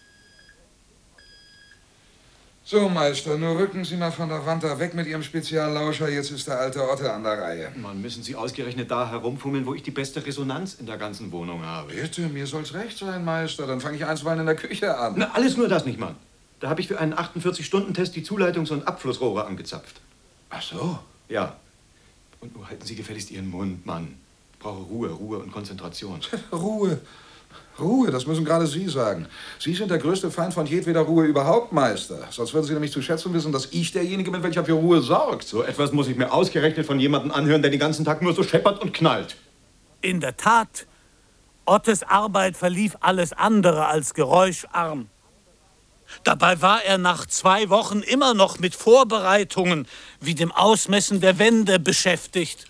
So, Meister, nur rücken Sie mal von der Wand da weg mit Ihrem Speziallauscher. Jetzt ist der alte Otte an der Reihe. Mann, müssen Sie ausgerechnet da herumfummeln, wo ich die beste Resonanz in der ganzen Wohnung habe. Bitte, mir soll's recht sein, Meister. Dann fange ich einstweilen in der Küche an. Na, alles nur das nicht, Mann. Da habe ich für einen 48-Stunden-Test die Zuleitungs- und Abflussrohre angezapft. Ach so? Ja. Und nur halten Sie gefälligst Ihren Mund, Mann. Ich brauche Ruhe und Konzentration. Ruhe. Ruhe, das müssen gerade Sie sagen. Sie sind der größte Feind von jedweder Ruhe überhaupt, Meister. Sonst würden Sie nämlich zu schätzen wissen, dass ich derjenige bin, welcher für Ruhe sorgt. So etwas muss ich mir ausgerechnet von jemandem anhören, der den ganzen Tag nur so scheppert und knallt. In der Tat, Ottes Arbeit verlief alles andere als geräuscharm. Dabei war er nach 2 Wochen immer noch mit Vorbereitungen wie dem Ausmessen der Wände beschäftigt.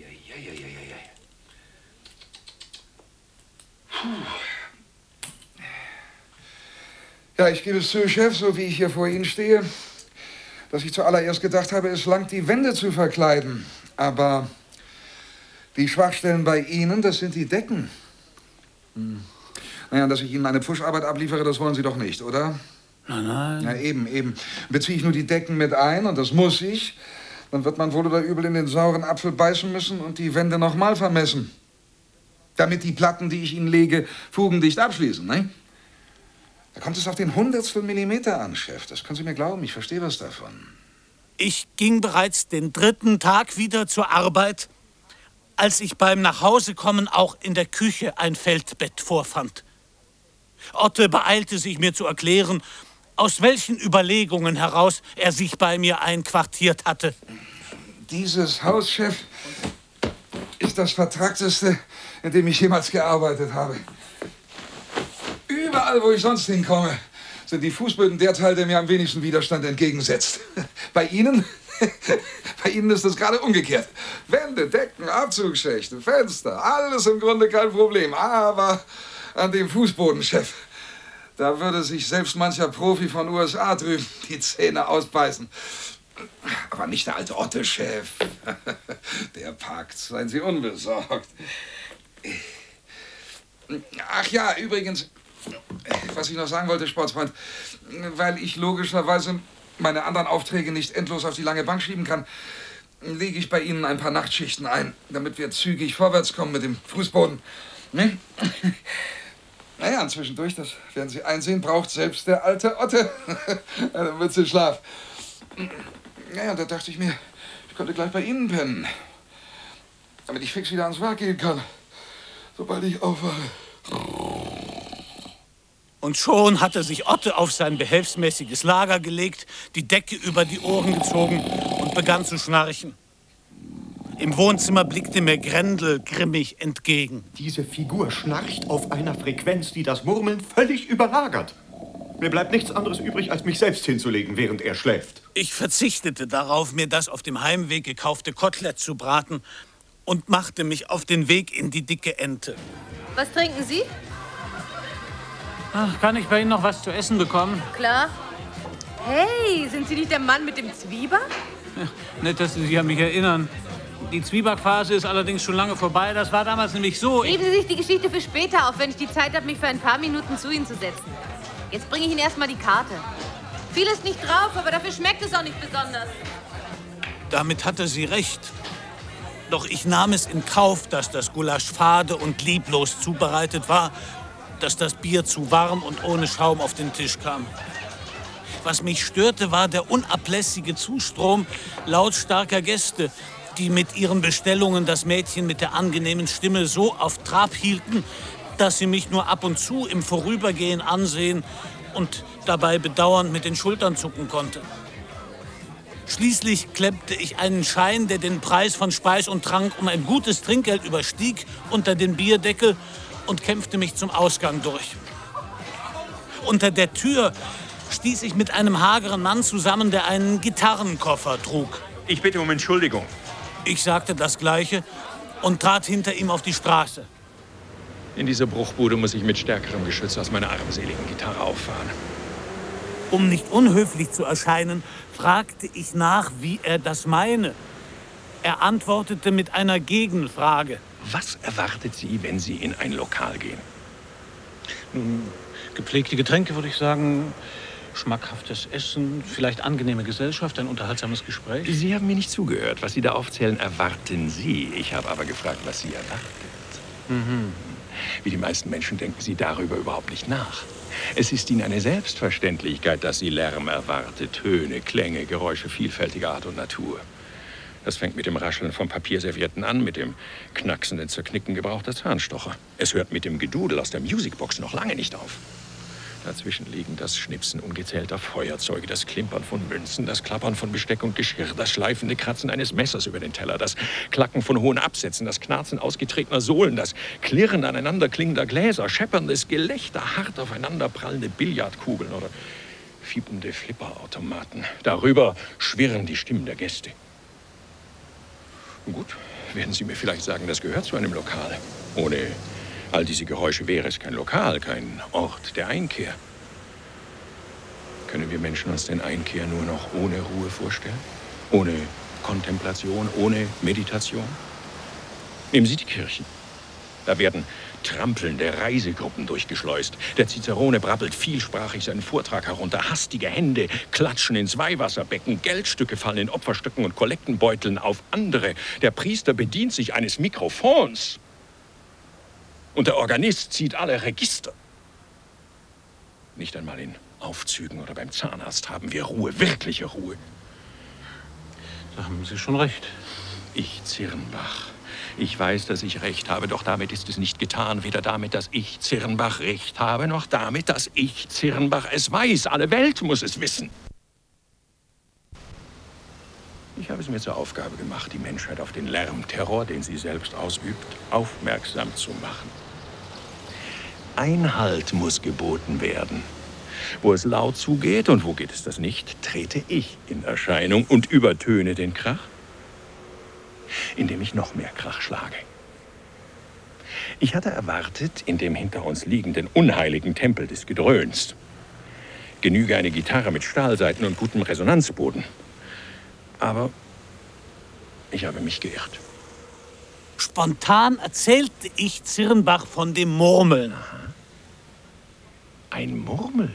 Ja, ich gebe es zu, Chef, so wie ich hier vor Ihnen stehe, dass ich zuallererst gedacht habe, es langt, die Wände zu verkleiden. Aber die Schwachstellen bei Ihnen, das sind die Decken. Naja, dass ich Ihnen eine Pfuscharbeit abliefere, das wollen Sie doch nicht, oder? Nein. Ja, eben. Beziehe ich nur die Decken mit ein, und das muss ich, dann wird man wohl oder übel in den sauren Apfel beißen müssen und die Wände nochmal vermessen. Damit die Platten, die ich Ihnen lege, fugendicht abschließen, ne? Da kommt es auf den Hundertstel Millimeter an, Chef. Das können Sie mir glauben, ich verstehe was davon. Ich ging bereits den 3. Tag wieder zur Arbeit, als ich beim Nachhausekommen auch in der Küche ein Feldbett vorfand. Otte beeilte sich, mir zu erklären, aus welchen Überlegungen heraus er sich bei mir einquartiert hatte. Dieses Haus, Chef, ist das vertrackteste, in dem ich jemals gearbeitet habe. Überall, wo ich sonst hinkomme, sind die Fußböden der Teil, der mir am wenigsten Widerstand entgegensetzt. Bei Ihnen? Bei Ihnen ist das gerade umgekehrt. Wände, Decken, Abzugsschächte, Fenster, alles im Grunde kein Problem. Aber an dem Fußboden, Chef, da würde sich selbst mancher Profi von USA drüben die Zähne ausbeißen. Aber nicht der alte Otte, Chef. Der packt, seien Sie unbesorgt. Ach ja, übrigens, was ich noch sagen wollte, Sportsfreund, weil ich logischerweise meine anderen Aufträge nicht endlos auf die lange Bank schieben kann, lege ich bei Ihnen ein paar Nachtschichten ein, damit wir zügig vorwärts kommen mit dem Fußboden. Ne? Naja, und zwischendurch, das werden Sie einsehen, braucht selbst der alte Otte eine Mütze Schlaf. Naja, da dachte ich mir, ich könnte gleich bei Ihnen pennen, damit ich fix wieder ans Werk gehen kann, sobald ich aufwache. Und schon hatte sich Otte auf sein behelfsmäßiges Lager gelegt, die Decke über die Ohren gezogen und begann zu schnarchen. Im Wohnzimmer blickte mir Grendel grimmig entgegen. Diese Figur schnarcht auf einer Frequenz, die das Murmeln völlig überlagert. Mir bleibt nichts anderes übrig, als mich selbst hinzulegen, während er schläft. Ich verzichtete darauf, mir das auf dem Heimweg gekaufte Kotelett zu braten und machte mich auf den Weg in die dicke Ente. Was trinken Sie? Ach, kann ich bei Ihnen noch was zu essen bekommen? Klar. Hey, sind Sie nicht der Mann mit dem Zwieback? Ja, nett, dass Sie sich an mich erinnern. Die Zwiebackphase ist allerdings schon lange vorbei. Das war damals nämlich so. Heben Sie sich die Geschichte für später auf, wenn ich die Zeit habe, mich für ein paar Minuten zu Ihnen zu setzen. Jetzt bringe ich Ihnen erstmal die Karte. Viel ist nicht drauf, aber dafür schmeckt es auch nicht besonders. Damit hatte sie recht. Doch ich nahm es in Kauf, dass das Gulasch fade und lieblos zubereitet war, dass das Bier zu warm und ohne Schaum auf den Tisch kam. Was mich störte, war der unablässige Zustrom lautstarker Gäste, die mit ihren Bestellungen das Mädchen mit der angenehmen Stimme so auf Trab hielten, dass sie mich nur ab und zu im Vorübergehen ansehen und dabei bedauernd mit den Schultern zucken konnte. Schließlich klemmte ich einen Schein, der den Preis von Speis und Trank um ein gutes Trinkgeld überstieg, unter den Bierdeckel und kämpfte mich zum Ausgang durch. Unter der Tür stieß ich mit einem hageren Mann zusammen, der einen Gitarrenkoffer trug. Ich bitte um Entschuldigung. Ich sagte das Gleiche und trat hinter ihm auf die Straße. In diese Bruchbude muss ich mit stärkerem Geschütz als meiner armseligen Gitarre auffahren. Um nicht unhöflich zu erscheinen, fragte ich nach, wie er das meine. Er antwortete mit einer Gegenfrage. Was erwartet Sie, wenn Sie in ein Lokal gehen? Nun, gepflegte Getränke, würde ich sagen, schmackhaftes Essen, vielleicht angenehme Gesellschaft, ein unterhaltsames Gespräch. Sie haben mir nicht zugehört. Was Sie da aufzählen, erwarten Sie. Ich habe aber gefragt, was Sie erwartet. Wie die meisten Menschen denken Sie darüber überhaupt nicht nach. Es ist Ihnen eine Selbstverständlichkeit, dass Sie Lärm erwartet. Töne, Klänge, Geräusche vielfältiger Art und Natur. Das fängt mit dem Rascheln von Papierservietten an, mit dem knacksenden Zerknicken gebrauchter Zahnstocher. Es hört mit dem Gedudel aus der Musicbox noch lange nicht auf. Dazwischen liegen das Schnipsen ungezählter Feuerzeuge, das Klimpern von Münzen, das Klappern von Besteck und Geschirr, das schleifende Kratzen eines Messers über den Teller, das Klacken von hohen Absätzen, das Knarzen ausgetretener Sohlen, das Klirren aneinander klingender Gläser, schepperndes Gelächter, hart aufeinander prallende Billardkugeln oder fiepende Flipperautomaten. Darüber schwirren die Stimmen der Gäste. Gut, werden Sie mir vielleicht sagen, das gehört zu einem Lokal. Ohne all diese Geräusche wäre es kein Lokal, kein Ort der Einkehr. Können wir Menschen uns den Einkehr nur noch ohne Ruhe vorstellen? Ohne Kontemplation, ohne Meditation? Nehmen Sie die Kirchen. Da werden trampelnde Reisegruppen durchgeschleust. Der Cicerone brabbelt vielsprachig seinen Vortrag herunter. Hastige Hände klatschen ins Weihwasserbecken. Geldstücke fallen in Opferstöcken und Kollektenbeuteln auf andere. Der Priester bedient sich eines Mikrofons. Und der Organist zieht alle Register. Nicht einmal in Aufzügen oder beim Zahnarzt haben wir Ruhe, wirkliche Ruhe. Da haben Sie schon recht. Ich, Zirnbach. Ich weiß, dass ich recht habe, doch damit ist es nicht getan. Weder damit, dass ich, Zirnbach, recht habe, noch damit, dass ich, Zirnbach, es weiß. Alle Welt muss es wissen. Ich habe es mir zur Aufgabe gemacht, die Menschheit auf den Lärmterror, den sie selbst ausübt, aufmerksam zu machen. Einhalt muss geboten werden. Wo es laut zugeht und wo geht es das nicht, trete ich in Erscheinung und übertöne den Krach, indem ich noch mehr Krach schlage. Ich hatte erwartet, in dem hinter uns liegenden unheiligen Tempel des Gedröhns genüge eine Gitarre mit Stahlsaiten und gutem Resonanzboden. Aber ich habe mich geirrt. Spontan erzählte ich Zirnbach von dem Murmeln. Aha. Ein Murmeln?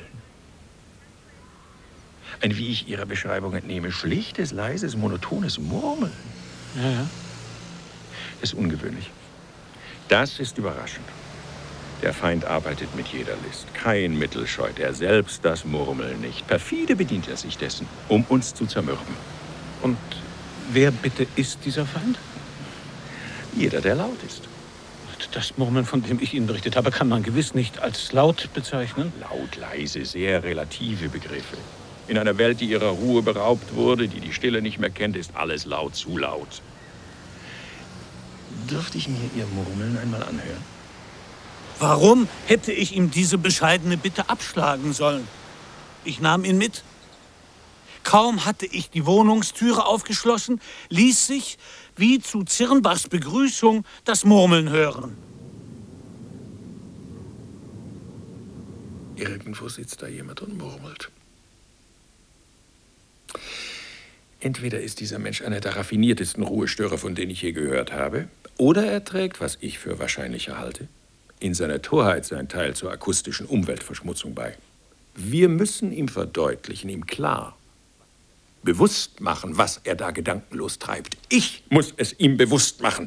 Ein, wie ich Ihrer Beschreibung entnehme, schlichtes, leises, monotones Murmeln. Ja. Das ist ungewöhnlich. Das ist überraschend. Der Feind arbeitet mit jeder List. Kein Mittel scheut er, selbst das Murmeln nicht. Perfide bedient er sich dessen, um uns zu zermürben. Und wer bitte ist dieser Feind? Jeder, der laut ist. Das Murmeln, von dem ich Ihnen berichtet habe, kann man gewiss nicht als laut bezeichnen. Laut, leise, sehr relative Begriffe. In einer Welt, die ihrer Ruhe beraubt wurde, die die Stille nicht mehr kennt, ist alles laut zu laut. Dürfte ich mir Ihr Murmeln einmal anhören? Warum hätte ich ihm diese bescheidene Bitte abschlagen sollen? Ich nahm ihn mit. Kaum hatte ich die Wohnungstüre aufgeschlossen, ließ sich, wie zu Zirnbachs Begrüßung, das Murmeln hören. Irgendwo sitzt da jemand und murmelt. Entweder ist dieser Mensch einer der raffiniertesten Ruhestörer, von denen ich je gehört habe, oder er trägt, was ich für wahrscheinlicher halte, in seiner Torheit seinen Teil zur akustischen Umweltverschmutzung bei. Wir müssen ihm verdeutlichen, ihm klar bewusst machen, was er da gedankenlos treibt. Ich muss es ihm bewusst machen.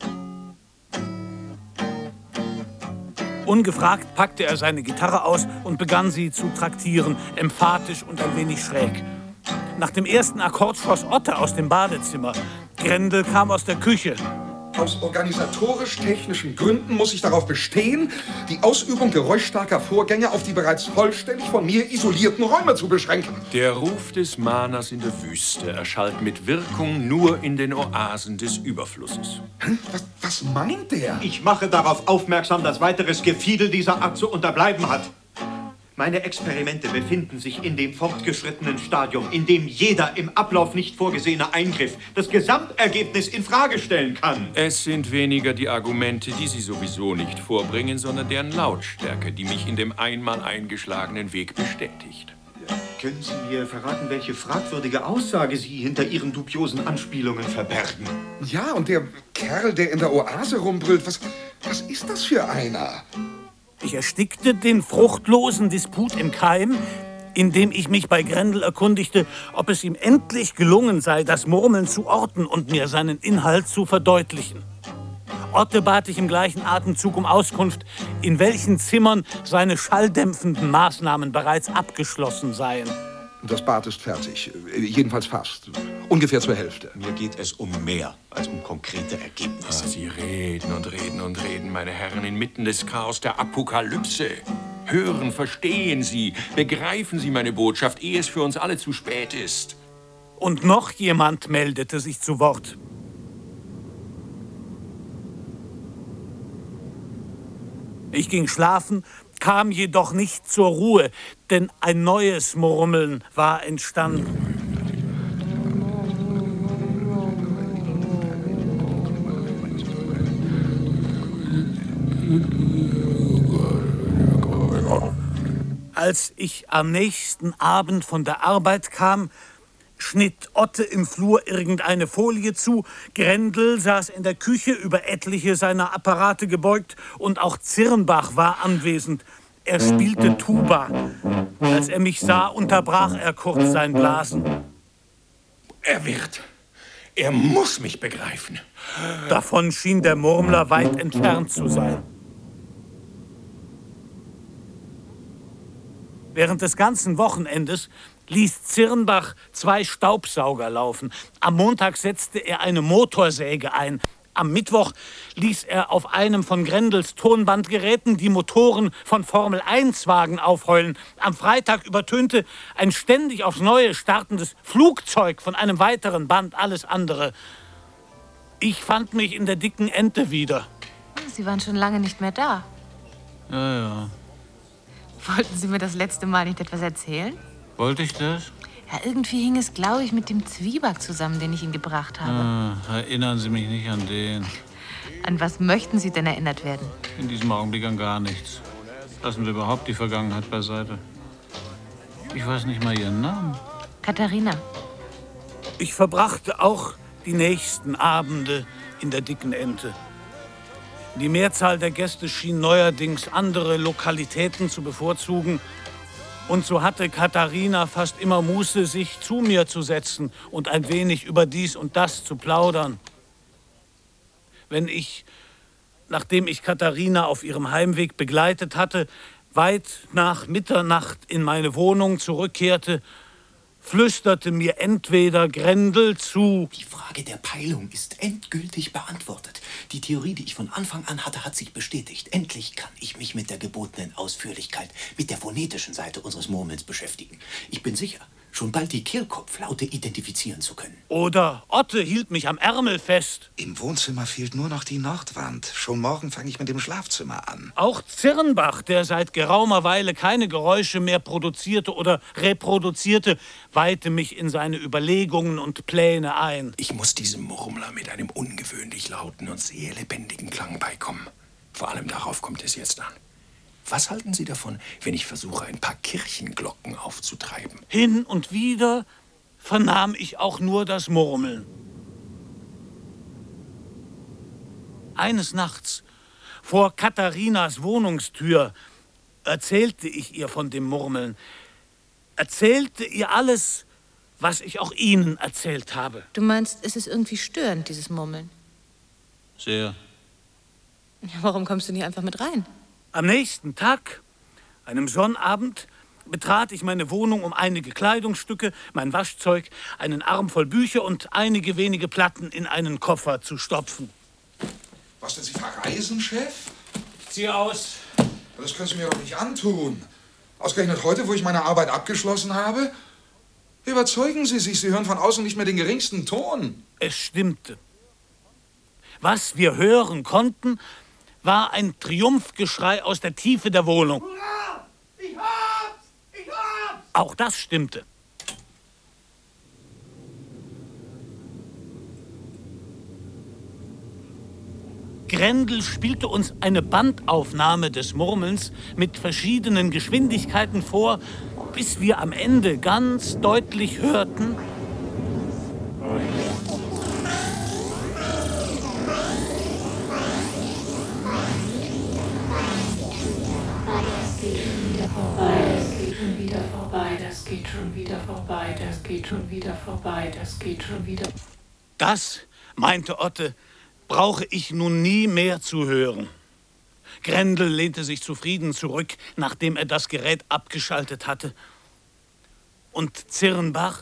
Ungefragt packte er seine Gitarre aus und begann sie zu traktieren, emphatisch und ein wenig schräg. Nach dem ersten Akkord schoss Otte aus dem Badezimmer. Grendel kam aus der Küche. Aus organisatorisch-technischen Gründen muss ich darauf bestehen, die Ausübung geräuschstarker Vorgänge auf die bereits vollständig von mir isolierten Räume zu beschränken. Der Ruf des Mahners in der Wüste erschallt mit Wirkung nur in den Oasen des Überflusses. Was meint der? Ich mache darauf aufmerksam, dass weiteres Gefiedel dieser Art zu unterbleiben hat. Meine Experimente befinden sich in dem fortgeschrittenen Stadium, in dem jeder im Ablauf nicht vorgesehene Eingriff das Gesamtergebnis in Frage stellen kann. Es sind weniger die Argumente, die Sie sowieso nicht vorbringen, sondern deren Lautstärke, die mich in dem einmal eingeschlagenen Weg bestätigt. Können Sie mir verraten, welche fragwürdige Aussage Sie hinter Ihren dubiosen Anspielungen verbergen? Ja, und der Kerl, der in der Oase rumbrüllt, was ist das für einer? Ich erstickte den fruchtlosen Disput im Keim, indem ich mich bei Grendel erkundigte, ob es ihm endlich gelungen sei, das Murmeln zu orten und mir seinen Inhalt zu verdeutlichen. Otte bat ich im gleichen Atemzug um Auskunft, in welchen Zimmern seine schalldämpfenden Maßnahmen bereits abgeschlossen seien. Das Bad ist fertig. Jedenfalls fast. Ungefähr zur Hälfte. Mir geht es um mehr als um konkrete Ergebnisse. Sie reden und reden und reden, meine Herren, inmitten des Chaos der Apokalypse. Hören, verstehen Sie, begreifen Sie meine Botschaft, ehe es für uns alle zu spät ist. Und noch jemand meldete sich zu Wort. Ich ging schlafen, kam jedoch nicht zur Ruhe, denn ein neues Murmeln war entstanden. Als ich am nächsten Abend von der Arbeit kam, schnitt Otte im Flur irgendeine Folie zu, Grendel saß in der Küche über etliche seiner Apparate gebeugt und auch Zirnbach war anwesend. Er spielte Tuba. Als er mich sah, unterbrach er kurz sein Blasen. Er muss mich begreifen. Davon schien der Murmler weit entfernt zu sein. Während des ganzen Wochenendes ließ Zirnbach 2 Staubsauger laufen. Am Montag setzte er eine Motorsäge ein. Am Mittwoch ließ er auf einem von Grendels Tonbandgeräten die Motoren von Formel-1-Wagen aufheulen. Am Freitag übertönte ein ständig aufs Neue startendes Flugzeug von einem weiteren Band alles andere. Ich fand mich in der dicken Ente wieder. Sie waren schon lange nicht mehr da. Ja. Wollten Sie mir das letzte Mal nicht etwas erzählen? Wollte ich das? Ja, irgendwie hing es, glaube ich, mit dem Zwieback zusammen, den ich Ihnen gebracht habe. Erinnern Sie mich nicht an den. An was möchten Sie denn erinnert werden? In diesem Augenblick an gar nichts. Lassen wir überhaupt die Vergangenheit beiseite. Ich weiß nicht mal Ihren Namen. Katharina. Ich verbrachte auch die nächsten Abende in der dicken Ente. Die Mehrzahl der Gäste schien neuerdings andere Lokalitäten zu bevorzugen. Und so hatte Katharina fast immer Muße, sich zu mir zu setzen und ein wenig über dies und das zu plaudern. Wenn ich, nachdem ich Katharina auf ihrem Heimweg begleitet hatte, weit nach Mitternacht in meine Wohnung zurückkehrte, flüsterte mir entweder Grendel zu: Die Frage der Peilung ist endgültig beantwortet. Die Theorie, die ich von Anfang an hatte, hat sich bestätigt. Endlich kann ich mich mit der gebotenen Ausführlichkeit, mit der phonetischen Seite unseres Murmelns beschäftigen. Ich bin sicher, schon bald die Kehlkopflaute identifizieren zu können. Oder Otte hielt mich am Ärmel fest. Im Wohnzimmer fehlt nur noch die Nordwand. Schon morgen fange ich mit dem Schlafzimmer an. Auch Zirnbach, der seit geraumer Weile keine Geräusche mehr produzierte oder reproduzierte, weihte mich in seine Überlegungen und Pläne ein. Ich muss diesem Murmler mit einem ungewöhnlich lauten und sehr lebendigen Klang beikommen. Vor allem darauf kommt es jetzt an. Was halten Sie davon, wenn ich versuche, ein paar Kirchenglocken aufzutreiben? Hin und wieder vernahm ich auch nur das Murmeln. Eines Nachts vor Katharinas Wohnungstür erzählte ich ihr von dem Murmeln. Erzählte ihr alles, was ich auch Ihnen erzählt habe. Du meinst, es ist irgendwie störend, dieses Murmeln? Sehr. Ja, warum kommst du nicht einfach mit rein? Am nächsten Tag, einem Sonnabend, betrat ich meine Wohnung, um einige Kleidungsstücke, mein Waschzeug, einen Arm voll Bücher und einige wenige Platten in einen Koffer zu stopfen. Was denn, Sie verreisen, Chef? Ich ziehe aus. Das können Sie mir doch nicht antun. Ausgerechnet heute, wo ich meine Arbeit abgeschlossen habe? Überzeugen Sie sich, Sie hören von außen nicht mehr den geringsten Ton. Es stimmte. Was wir hören konnten, war ein Triumphgeschrei aus der Tiefe der Wohnung. Hurra! Ich hab's! Ich hab's! Auch das stimmte. Grendel spielte uns eine Bandaufnahme des Murmelns mit verschiedenen Geschwindigkeiten vor, bis wir am Ende ganz deutlich hörten: Das geht schon wieder vorbei, das geht schon wieder vorbei, das geht schon wieder. Das, meinte Otte, brauche ich nun nie mehr zu hören. Grendel lehnte sich zufrieden zurück, nachdem er das Gerät abgeschaltet hatte. Und Zirnbach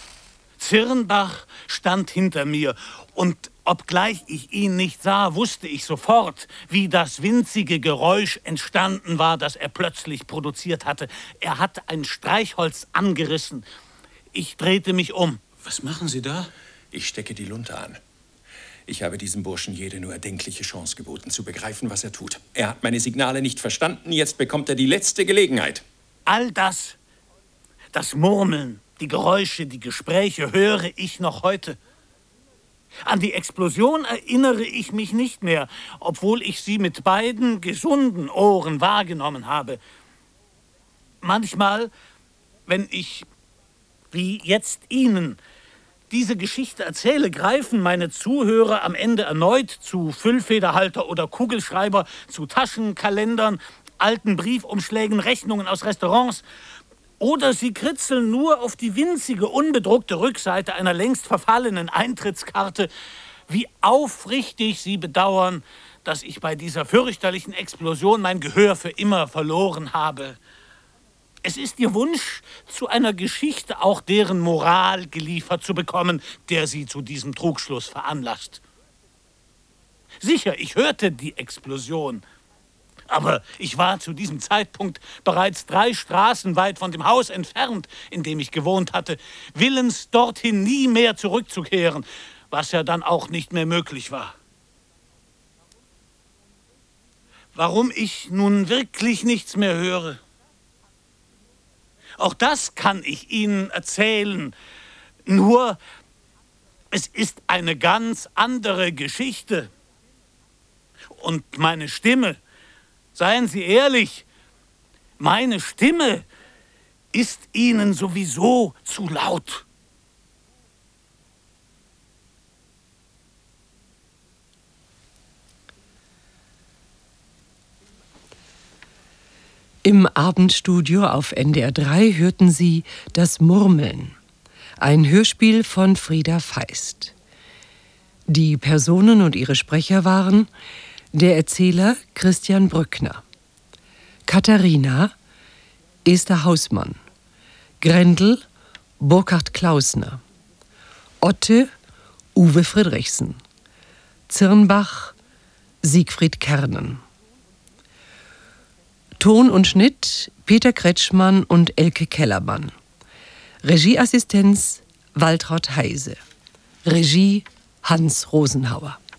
stand hinter mir. Und obgleich ich ihn nicht sah, wusste ich sofort, wie das winzige Geräusch entstanden war, das er plötzlich produziert hatte. Er hat ein Streichholz angerissen. Ich drehte mich um. Was machen Sie da? Ich stecke die Lunte an. Ich habe diesem Burschen jede nur erdenkliche Chance geboten, zu begreifen, was er tut. Er hat meine Signale nicht verstanden, jetzt bekommt er die letzte Gelegenheit. All das Murmeln, die Geräusche, die Gespräche höre ich noch heute. An die Explosion erinnere ich mich nicht mehr, obwohl ich sie mit beiden gesunden Ohren wahrgenommen habe. Manchmal, wenn ich, wie jetzt Ihnen, diese Geschichte erzähle, greifen meine Zuhörer am Ende erneut zu Füllfederhalter oder Kugelschreiber, zu Taschenkalendern, alten Briefumschlägen, Rechnungen aus Restaurants. Oder sie kritzeln nur auf die winzige, unbedruckte Rückseite einer längst verfallenen Eintrittskarte, wie aufrichtig sie bedauern, dass ich bei dieser fürchterlichen Explosion mein Gehör für immer verloren habe. Es ist ihr Wunsch, zu einer Geschichte auch deren Moral geliefert zu bekommen, der sie zu diesem Trugschluss veranlasst. Sicher, ich hörte die Explosion. Aber ich war zu diesem Zeitpunkt bereits 3 Straßen weit von dem Haus entfernt, in dem ich gewohnt hatte, willens, dorthin nie mehr zurückzukehren, was ja dann auch nicht mehr möglich war. Warum ich nun wirklich nichts mehr höre? Auch das kann ich Ihnen erzählen. Nur, es ist eine ganz andere Geschichte. Und meine Stimme, seien Sie ehrlich, meine Stimme ist Ihnen sowieso zu laut. Im Abendstudio auf NDR 3 hörten Sie Das Murmeln, ein Hörspiel von Frieda Feist. Die Personen und ihre Sprecher waren der Erzähler Christian Brückner, Katharina Esther Hausmann, Grendel Burkhard Klausner, Otte Uwe Friedrichsen, Zirnbach Siegfried Kernen. Ton und Schnitt Peter Kretschmann und Elke Kellermann. Regieassistenz Waltraud Heise. Regie Hans Rosenhauer.